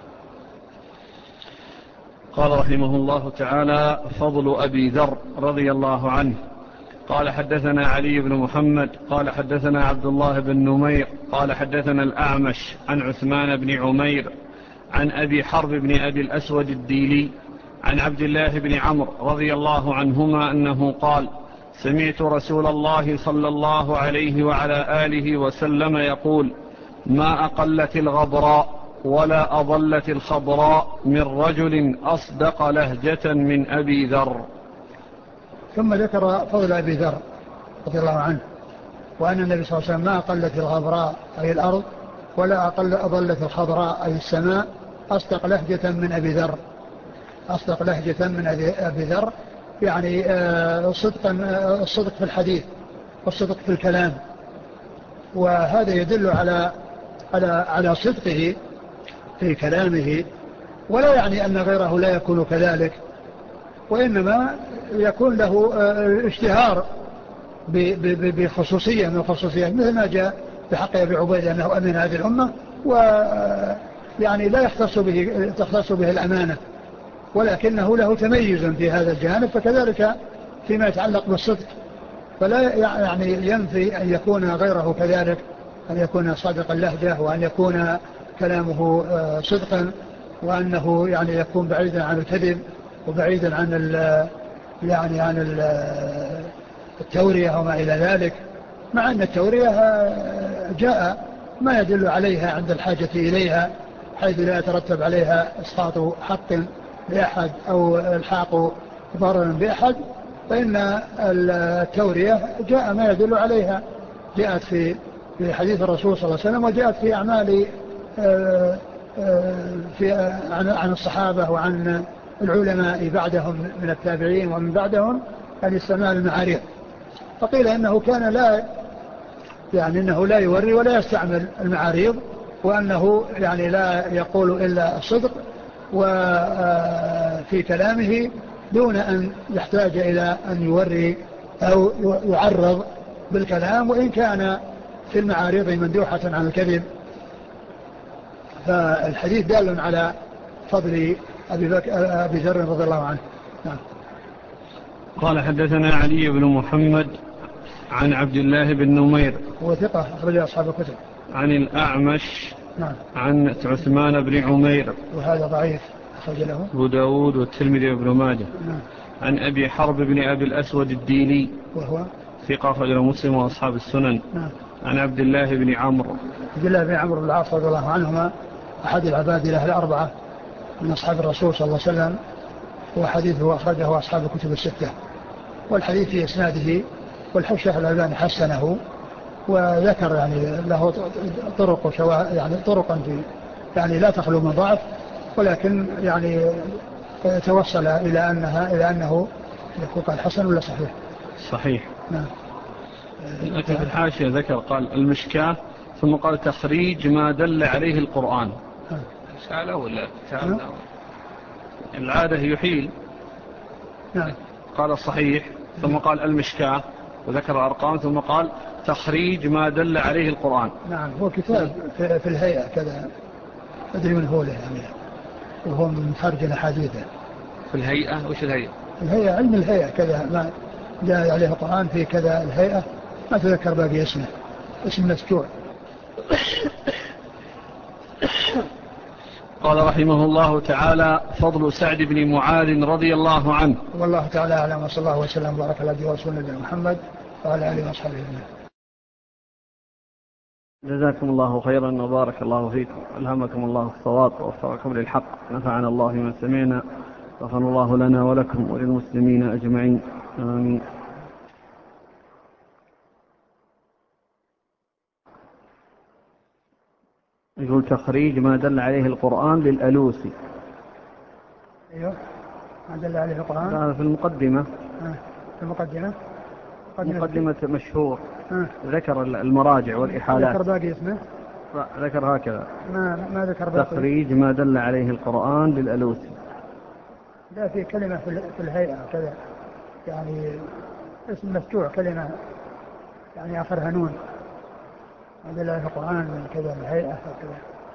قال رحمه الله تعالى: فضل أبي ذر رضي الله عنه. قال حدثنا علي بن محمد قال حدثنا عبد الله بن نمير قال حدثنا الأعمش عن عثمان بن عمير عن أبي حرب بن أبي الأسود الديلي عن عبد الله بن عمرو رضي الله عنهما أنه قال: سمعت رسول الله صلى الله عليه وعلى آله وسلم يقول: ما أقلت الغبراء ولا أضلت الخضراء من رجل أصدق لهجة من أبي ذر. ثم ذكر فضل أبي ذر رضي الله عنه، وأن النبي صلى الله عليه وسلم ما أقلت الغبراء أي الأرض ولا أقل أضلت الخضراء أي السماء أصدق لهجة من أبي ذر. أصدق لهجة من أبي ذر يعني صدقا الصدق في الحديث والصدق في الكلام، وهذا يدل على على على صدقه في كلامه، ولا يعني أن غيره لا يكون كذلك، وإنما يكون له اشتهار بخصوصية من الخصوصيات، مثل ما جاء بحق أبي عبيدة أنه أمين هذه الأمة، ويعني لا يختص به تختص به الأمانة ولكنه له تميز في هذا الجانب، فكذلك فيما يتعلق بالصدق، فلا يعني ينفي أن يكون غيره كذلك، أن يكون صادق اللهجة وأن يكون كلامه صدقا، وأنه يعني يكون بعيدا عن الكذب وبعيدا عن يعني عن التورية وما إلى ذلك، مع أن التورية جاء ما يدل عليها عند الحاجة إليها، حيث لا يترتب عليها إسقاط حق لأحد أو الحاق ضرر بأحد، فإن التورية جاء ما يدل عليها، جاءت في في حديث الرسول صلى الله عليه وسلم، وجاءت في أعمال في عن الصحابة وعن العلماء بعدهم من التابعين ومن بعدهم عن استعمال المعاريض. فقيل إنه كان لا يعني إنه لا يوري ولا يستعمل المعاريض، وأنه يعني لا يقول إلا الصدق وفي كلامه دون أن يحتاج إلى أن يوري أو يعرض بالكلام، وإن كان في المعارض مندوحة عن الكذب. فالحديث دال على فضل أبي, بك... أبي ذر رضي الله عنه. نعم. قال حدثنا علي بن محمد عن عبد الله بن نمير هو ثقة أخرج أصحاب الكتب. عن الأعمش نعم. عن عثمان بن عمير وهذا ضعيف أخرج له أبو داود والترمذي وابن ماجه. نعم. عن أبي حرب بن أبي الأسود الديلي وهو ثقة أخرج مسلم وأصحاب السنن. نعم. عن عبد الله بن عمرو عبد الله بن عمرو بن العاص رضي الله عنهما أحد العباد له الأربعة من أصحاب الرسول صلى الله عليه وسلم، وحديثه أخرجه أصحاب الكتب الستة، والحديث في إسناده والحشة الألباني حسنه وذكر يعني له طرق وشواهد يعني طرقا في يعني لا تخلو من ضعف، ولكن يعني توصل إلى أنها إلى أنه يكون قال حسن ولا صحيح؟ صحيح. نعم. لكن في الحاشية ذكر قال المشكاة ثم قال تخريج ما دل عليه القرآن. سأله ولا تعالى العادة يحيل. نعم. قال الصحيح ثم قال المشكاة وذكر أرقام ثم قال تخريج ما دل عليه القرآن. نعم. هو كتاب في, في الهيئة كذا أدري من هو له يعني، وهو من خارج الأحاديث. في الهيئة وش الهيئة؟ الهيئة علم الهيئة كذا ما جاء عليه القرآن في كذا الهيئة، ما تذكر باقي اسمه، اسم مسجوع. قال رحمه الله تعالى فضل سعد بن معاذ رضي الله عنه. والله تعالى أعلم، وصلى الله وسلم وبارك على عبده ورسوله نبينا محمد وعلى آله وصحبه أجمعين. جزاكم الله خيرا وبارك الله فيكم، ألهمكم الله الصواب ووفقكم للحق، نفعنا الله من سمعنا، غفر الله لنا ولكم وللمسلمين أجمعين، آمين. يقول تخريج ما دل عليه القرآن للألوسي. أيوه ما دل عليه القرآن هذا في المقدمة. آه. في المقدمة مقدمة مشهور. آه. ذكر المراجع والإحالات. ذكر باقي اسمه؟ ذكر هكذا ما, ما ذكر باقي. تخريج ما دل عليه القرآن للألوسي. لا في كلمة في الهيئة كذا يعني اسم مفتوح كلمة يعني آخرها نون، ما دل عليه القرآن كذا الهيئة كذا.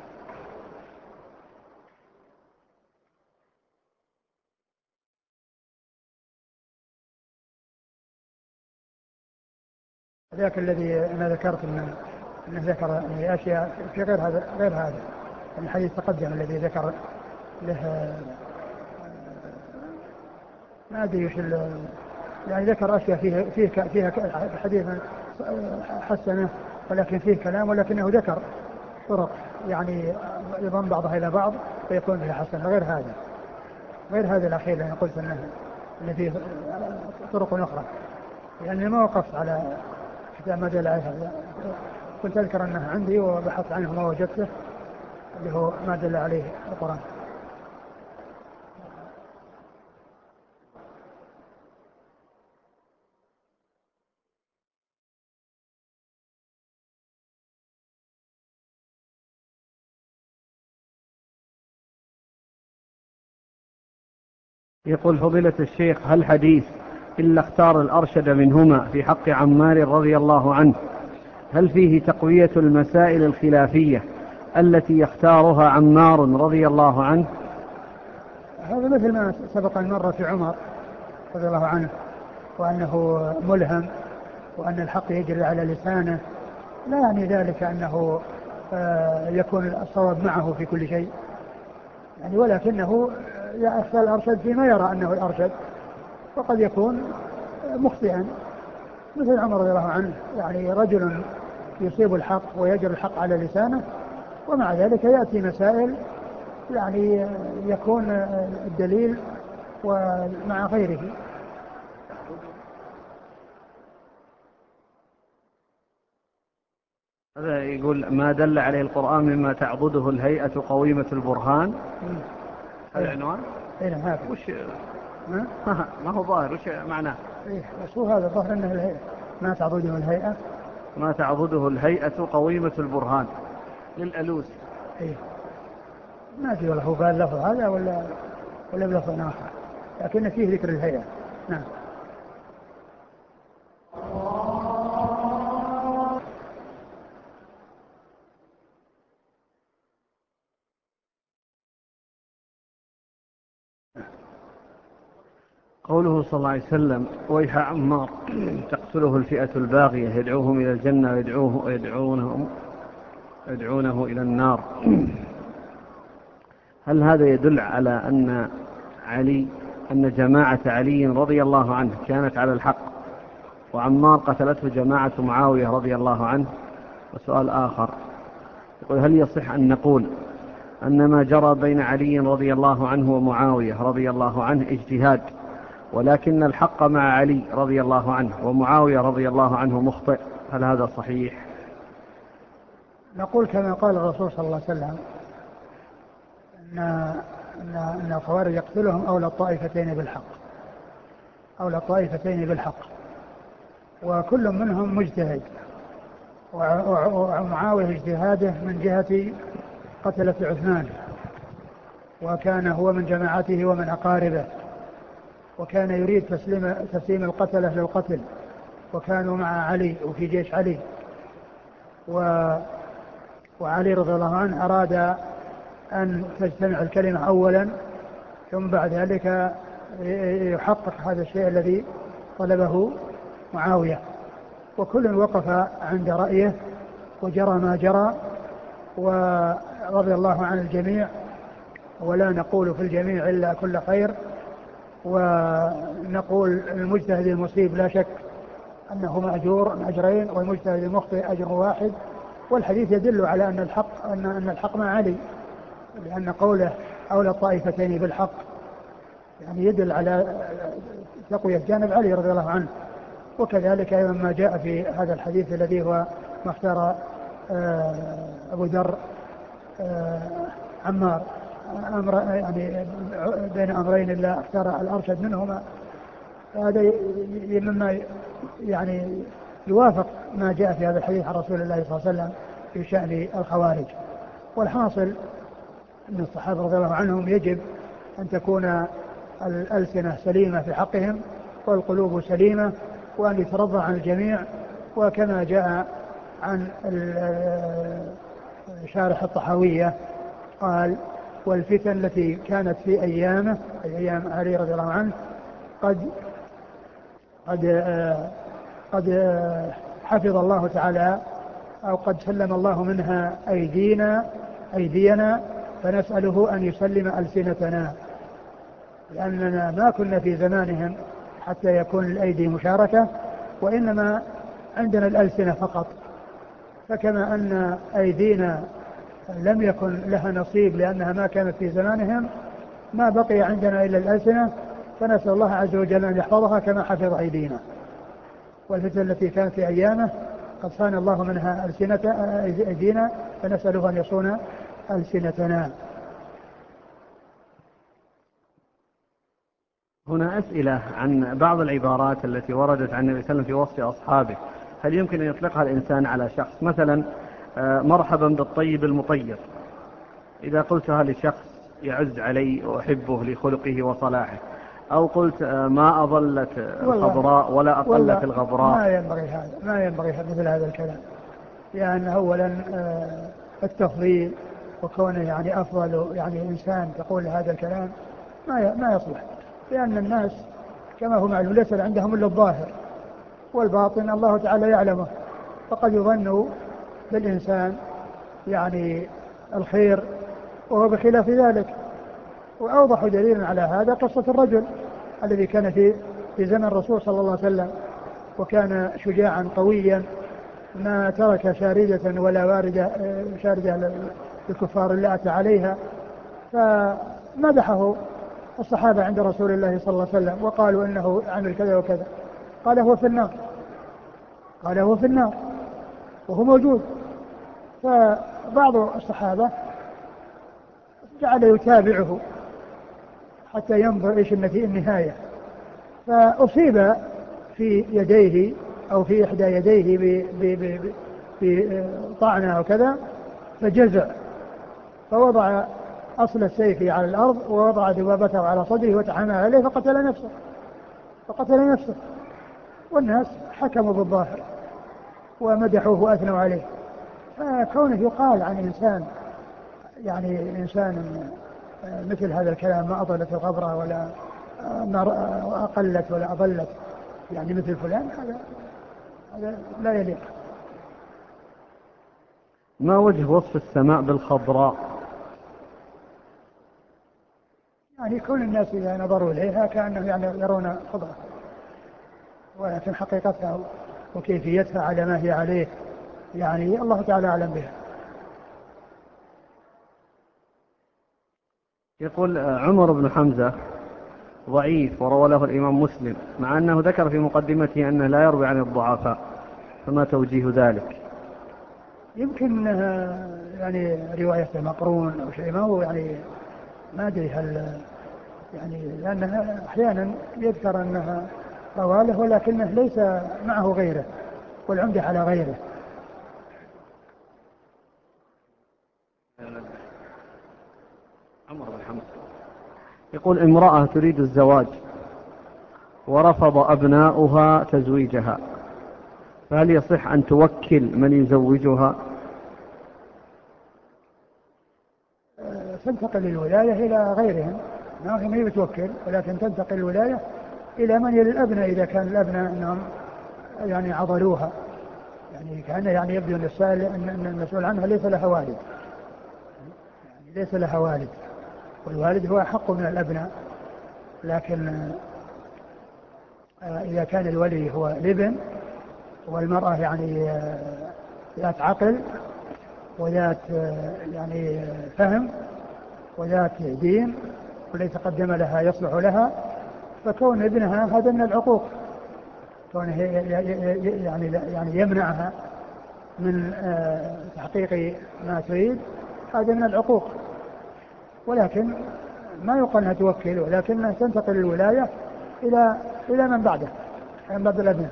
ذاك الذي أنا ذكرت أنه, إنه ذكر أشياء في غير هذا غير هذا الحديث تقدم الذي ذكر له ما أدري وش يعني ذكر أشياء فيها فيها فيها حديثا حسنة ولكن فيه كلام، ولكنه ذكر طرق يعني يضم بعضها إلى بعض فيكون فيها حسنة غير هذا غير هذا الأخير اللي قلت أنه اللي فيه طرق أخرى، يعني ما وقفت على كتاب ما دل عليه، كنت أذكر أنه عندي وبحثت عنه ما وجدته اللي هو ما دل عليه القرآن. يقول فضيلة الشيخ هل حديث إلا اختار الأرشد منهما في حق عمار رضي الله عنه هل فيه تقوية المسائل الخلافية التي يختارها عمار رضي الله عنه؟ هذا مثل ما سبق أن مر في عمر رضي الله عنه، وأنه ملهم وأن الحق يجري على لسانه، لا يعني ذلك أنه يكون الصواب معه في كل شيء يعني، ولكنه يأخذ الأرشد فيما يرى أنه الأرشد، وقد يكون مخطئا مثل عمر رضي الله عنه. يعني رجل يصيب الحق ويجري الحق على لسانه، ومع ذلك يأتي مسائل يعني يكون الدليل ومع غيره. هذا يقول ما دل عليه القرآن مما تعضده الهيئة قويمة البرهان. هذا عنوان؟ اي نعم. هذا وش ما هو ظاهر وش معناه؟ ايه بس هو هذا ظاهر انه الهيئة ما تعضده الهيئة ما تعضده الهيئة قويمة البرهان للألوس. ايه ما في، ولا هو قال لفظ هذا ولا ولا بلفظ آخر، لكن فيه ذكر الهيئة. نعم. قوله صلى الله عليه وسلم ويح عمار تقتله الفئة الباغية يدعوهم إلى الجنة ويدعوه ويدعونهم يدعونه إلى النار، هل هذا يدل على أن علي أن جماعة علي رضي الله عنه كانت على الحق وعمار قتلته جماعة معاوية رضي الله عنه؟ وسؤال آخر يقول هل يصح أن نقول أن ما جرى بين علي رضي الله عنه ومعاوية رضي الله عنه اجتهاد، ولكن الحق مع علي رضي الله عنه ومعاوية رضي الله عنه مخطئ، هل هذا صحيح؟ نقول كما قال الرسول صلى الله عليه وسلم أن, أن, أن الخوارج يقتلهم أولى الطائفتين بالحق أولى الطائفتين بالحق وكل منهم مجتهد، ومعاوية اجتهاده من جهة قتلة عثمان، وكان هو من جماعته ومن أقاربه، وكان يريد تسليم, تسليم القتلة للقتل، وكانوا مع علي وفي جيش علي، و وعلي رضي الله عنه أراد أن تجتمع الكلمة أولا ثم بعد ذلك يحقق هذا الشيء الذي طلبه معاوية، وكل وقف عند رأيه وجرى ما جرى ورضي الله عن الجميع، ولا نقول في الجميع إلا كل خير، ونقول المجتهد المصيب لا شك أنه مأجور أجرين، والمجتهد المخطئ أجر واحد. والحديث يدل على أن الحق أن أن الحق مع علي، لأن قوله أولى الطائفتين بالحق يعني يدل على تقوية جانب علي رضي الله عنه. وكذلك أيضا ما جاء في هذا الحديث الذي هو ما اختار أبو ذر عمار أمر يعني بين أمرين لا اختار الأرشد منهما، هذا مما يعني يوافق ما جاء في هذا الحديث عن رسول الله صلى الله عليه وسلم في شأن الخوارج. والحاصل أن الصحابة رضي الله عنهم يجب أن تكون الألسنة سليمة في حقهم والقلوب سليمة، وأن يترضى عن الجميع. وكما جاء عن شارح الطحاوية قال والفتن التي كانت في أيامه أي أيام علي رضي الله عنه قد قد قد حفظ الله تعالى أو قد سلم الله منها أيدينا أيدينا فنسأله أن يسلم ألسنتنا، لأننا ما كنا في زمانهم حتى يكون الأيدي مشاركة، وإنما عندنا الألسنة فقط. فكما أن أيدينا لم يكن لها نصيب لأنها ما كانت في زمانهم، ما بقي عندنا إلا الألسنة، فنسأل الله عز وجل أن يحفظها كما حفظ أيدينا. والفتنة التي كانت في أيامه قد صان الله منها ألسنة أيدينا، فنسأله أن يصون ألسنتنا. هنا أسئلة عن بعض العبارات التي وردت عن النبي صلى الله عليه وسلم في وصف أصحابه، هل يمكن أن يطلقها الإنسان على شخص؟ مثلا مرحبا بالطيب المطير، إذا قلتها لشخص يعز علي وأحبه لخلقه وصلاحه، أو قلت ما أظلت الخضراء ولا أقلت الغبراء. ما ينبغي هذا ما ينبغي مثل هذا الكلام، لأن يعني أولا التفضيل وكونه يعني أفضل يعني إنسان تقول هذا الكلام، ما ما يصلح، لأن الناس كما هو معلوم ليس عندهم إلا الظاهر، والباطن الله تعالى يعلمه، فقد يظن بالإنسان يعني الخير وهو بخلاف ذلك. وأوضح دليل على هذا قصة الرجل الذي كان في في زمن الرسول صلى الله عليه وسلم، وكان شجاعا قويا ما ترك شاردة ولا واردة شاردة للكفار اللي أتى عليها، فمدحه الصحابة عند رسول الله صلى الله عليه وسلم وقالوا إنه عمل كذا وكذا، قال هو في النار، قال هو في النار وهو موجود. فبعض الصحابة جعل يتابعه حتى ينظر إيش النهاية، فأصيب في يديه أو في إحدى يديه بطعنة وكذا فجزع، فوضع أصل السيف على الأرض ووضع ذبابته على صدره وتحمل عليه فقتل نفسه فقتل نفسه والناس حكموا بالظاهر ومدحوه وأثنوا عليه. فكونه يقال عن إنسان يعني إنسان مثل هذا الكلام ما أضلت الغبرة ولا ما أقلت ولا أضلت يعني مثل فلان، هذا هذا لا يليق. ما وجه وصف السماء بالخضراء؟ يعني كل الناس إذا نظروا إليها كأنهم يعني يرون خضرة، ولكن حقيقتها وكيفيتها على ما هي عليه يعني الله تعالى أعلم بها. يقول عمر بن حمزة ضعيف وروى له الإمام مسلم، مع أنه ذكر في مقدمته أنه لا يروي عن الضعفاء، فما توجيه ذلك؟ يمكن يعني رواية مقرون أو شيء، ما هو يعني ما أدري هل يعني، لأنها أحيانا يذكر أنها رواله ولكنه ليس معه غيره والعمدة على غيره. عمر بن حمزة يقول امرأة تريد الزواج ورفض أبناؤها تزويجها، فهل يصح أن توكل من يزوجها؟ تنتقل الولاية إلى غيرهم، ما هي بتوكل، ولكن تنتقل الولاية إلى من يلي الأبناء إذا كان الأبناء أنهم يعني عضلوها، يعني كان يعني يبدو أن السائل أن المسؤول عنها ليس لها والد، يعني ليس لها والد، والوالد هو حق من الأبناء. لكن إذا كان الولي هو الابن والمرأة يعني ذات عقل وذات يعني فهم وذات دين وليس قدم لها يصلح لها، فكون ابنها هذا من العقوق، كونه يعني يعني يمنعها من تحقيق ما تريد هذا من العقوق. ولكن ما يقال انها توكل، ولكنها تنتقل الولاية إلى إلى من بعده، من بعد الأبناء.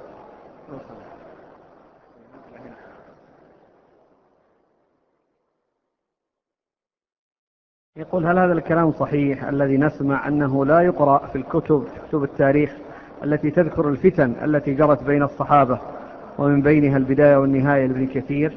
يقول هل هذا الكلام صحيح الذي نسمع أنه لا يقرأ في الكتب كتب التاريخ التي تذكر الفتن التي جرت بين الصحابة ومن بينها البداية والنهاية لابن كثير؟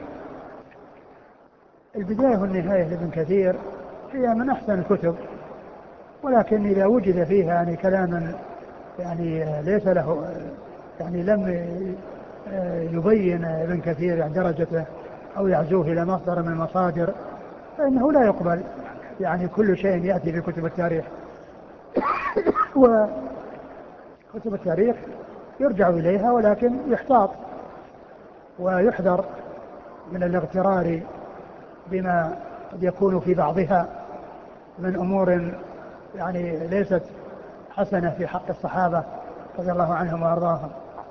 البداية والنهاية لابن كثير هي من أحسن الكتب، ولكن إذا وجد فيها يعني كلاما يعني ليس له يعني لم يبين ابن كثير يعني درجته أو يعزوه إلى مصدر من المصادر فإنه لا يقبل. يعني كل شيء يأتي في كتب التاريخ وكتب التاريخ يرجع إليها، ولكن يحتاط ويحذر من الاغترار بما قد يكون في بعضها من أمور يعني ليست حسنة في حق الصحابة رضي الله عنهم وأرضاهم.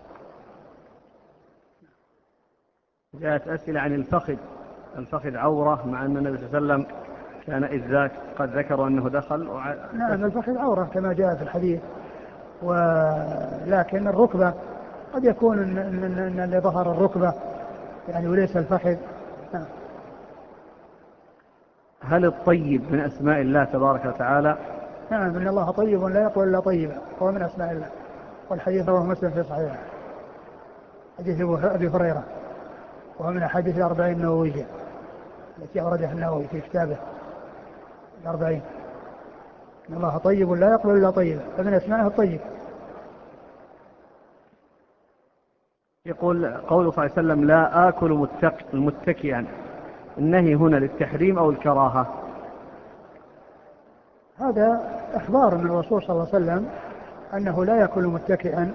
جاءت أسئلة عن الفخذ، الفخذ عورة مع أن النبي صلى الله عليه وسلم كان إذ ذاك قد ذكروا أنه دخل وع... نعم الفخذ عورة كما جاء في الحديث، ولكن الركبة قد يكون إن, إن, إن اللي ظهر الركبة يعني وليس الفخذ. نعم. هل الطيب من أسماء الله تبارك وتعالى؟ نعم إن الله طيب لا يقول إلا طيبا، هو من أسماء الله، والحديث رواه مسلم في صحيحه حديث أبي هريرة، وهو من أحاديث الأربعين النووية التي أوردها النووي في كتابه الأربعين. إن الله طيب لا يقبل إلا طيبا، فمن أسمائه الطيب. يقول قوله صلى الله عليه وسلم لا آكل متك متكئا، النهي هنا للتحريم أو الكراهة؟ هذا إخبار من الرسول صلى الله عليه وسلم أنه لا يأكل متكئا،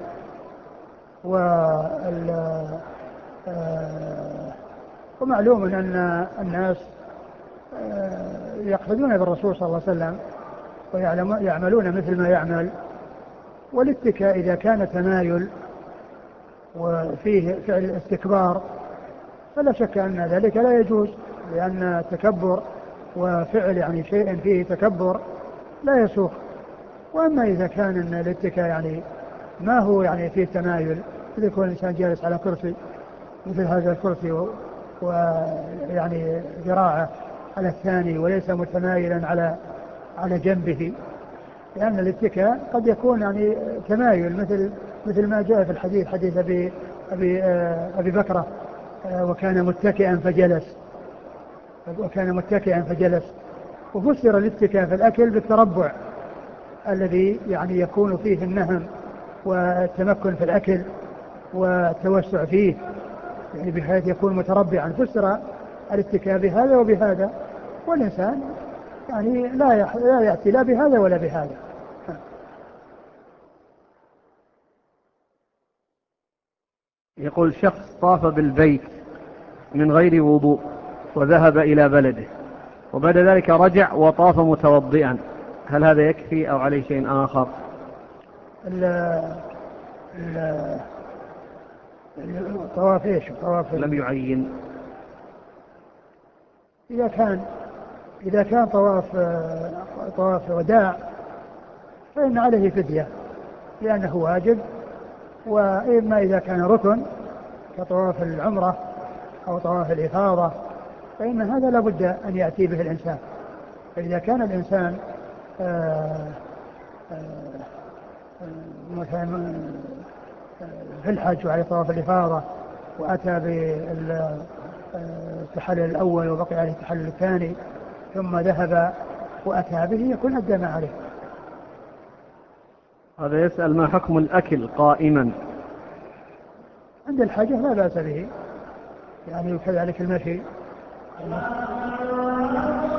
ومعلوم أن الناس يقصدون بالرسول صلى الله عليه وسلم ويعملون مثل ما يعمل. والاتكاء إذا كان تمايل وفيه فعل الاستكبار فلا شك أن ذلك لا يجوز، لأن تكبر وفعل يعني شيء فيه تكبر لا يسوق. وأما إذا كان الاتكاء يعني ما هو يعني فيه تمايل، إذا يكون الإنسان جالس على كرسي مثل هذا الكرسي ويعني ذراعه على الثاني وليس متمايلا على على جنبه، لأن الاتكاء قد يكون يعني تمايل مثل مثل ما جاء في الحديث، حديث أبي أبي أبي بكرة وكان متكئا فجلس وكان متكئا فجلس وفسر الاتكاء في الأكل بالتربع الذي يعني يكون فيه النهم والتمكن في الأكل والتوسع فيه، يعني بحيث يكون متربعا. فسر الاتكاء بهذا وبهذا، والإنسان يعني لا لا يأتي لا بهذا ولا بهذا. يقول شخص طاف بالبيت من غير وضوء وذهب إلى بلده وبعد ذلك رجع وطاف متوضئا، هل هذا يكفي أو عليه شيء آخر؟ طواف ايش؟ طواف لم يعين. إذا كان إذا كان طواف طواف وداع فإن عليه فدية لأنه واجب، وإما إذا كان ركن كطواف العمرة أو طواف الإفاضة فإن هذا لابد أن يأتي به الإنسان. فإذا كان الإنسان مثلا في الحج وعلى طواف الإفاضة وأتى بالتحلل الأول وبقي عليه التحلل الثاني ثم ذهب وأتى به يكون أدى ما عليه. هذا يسأل ما حكم الأكل قائما؟ عند الحاجة لا بأس به، يعني وكذلك المشي.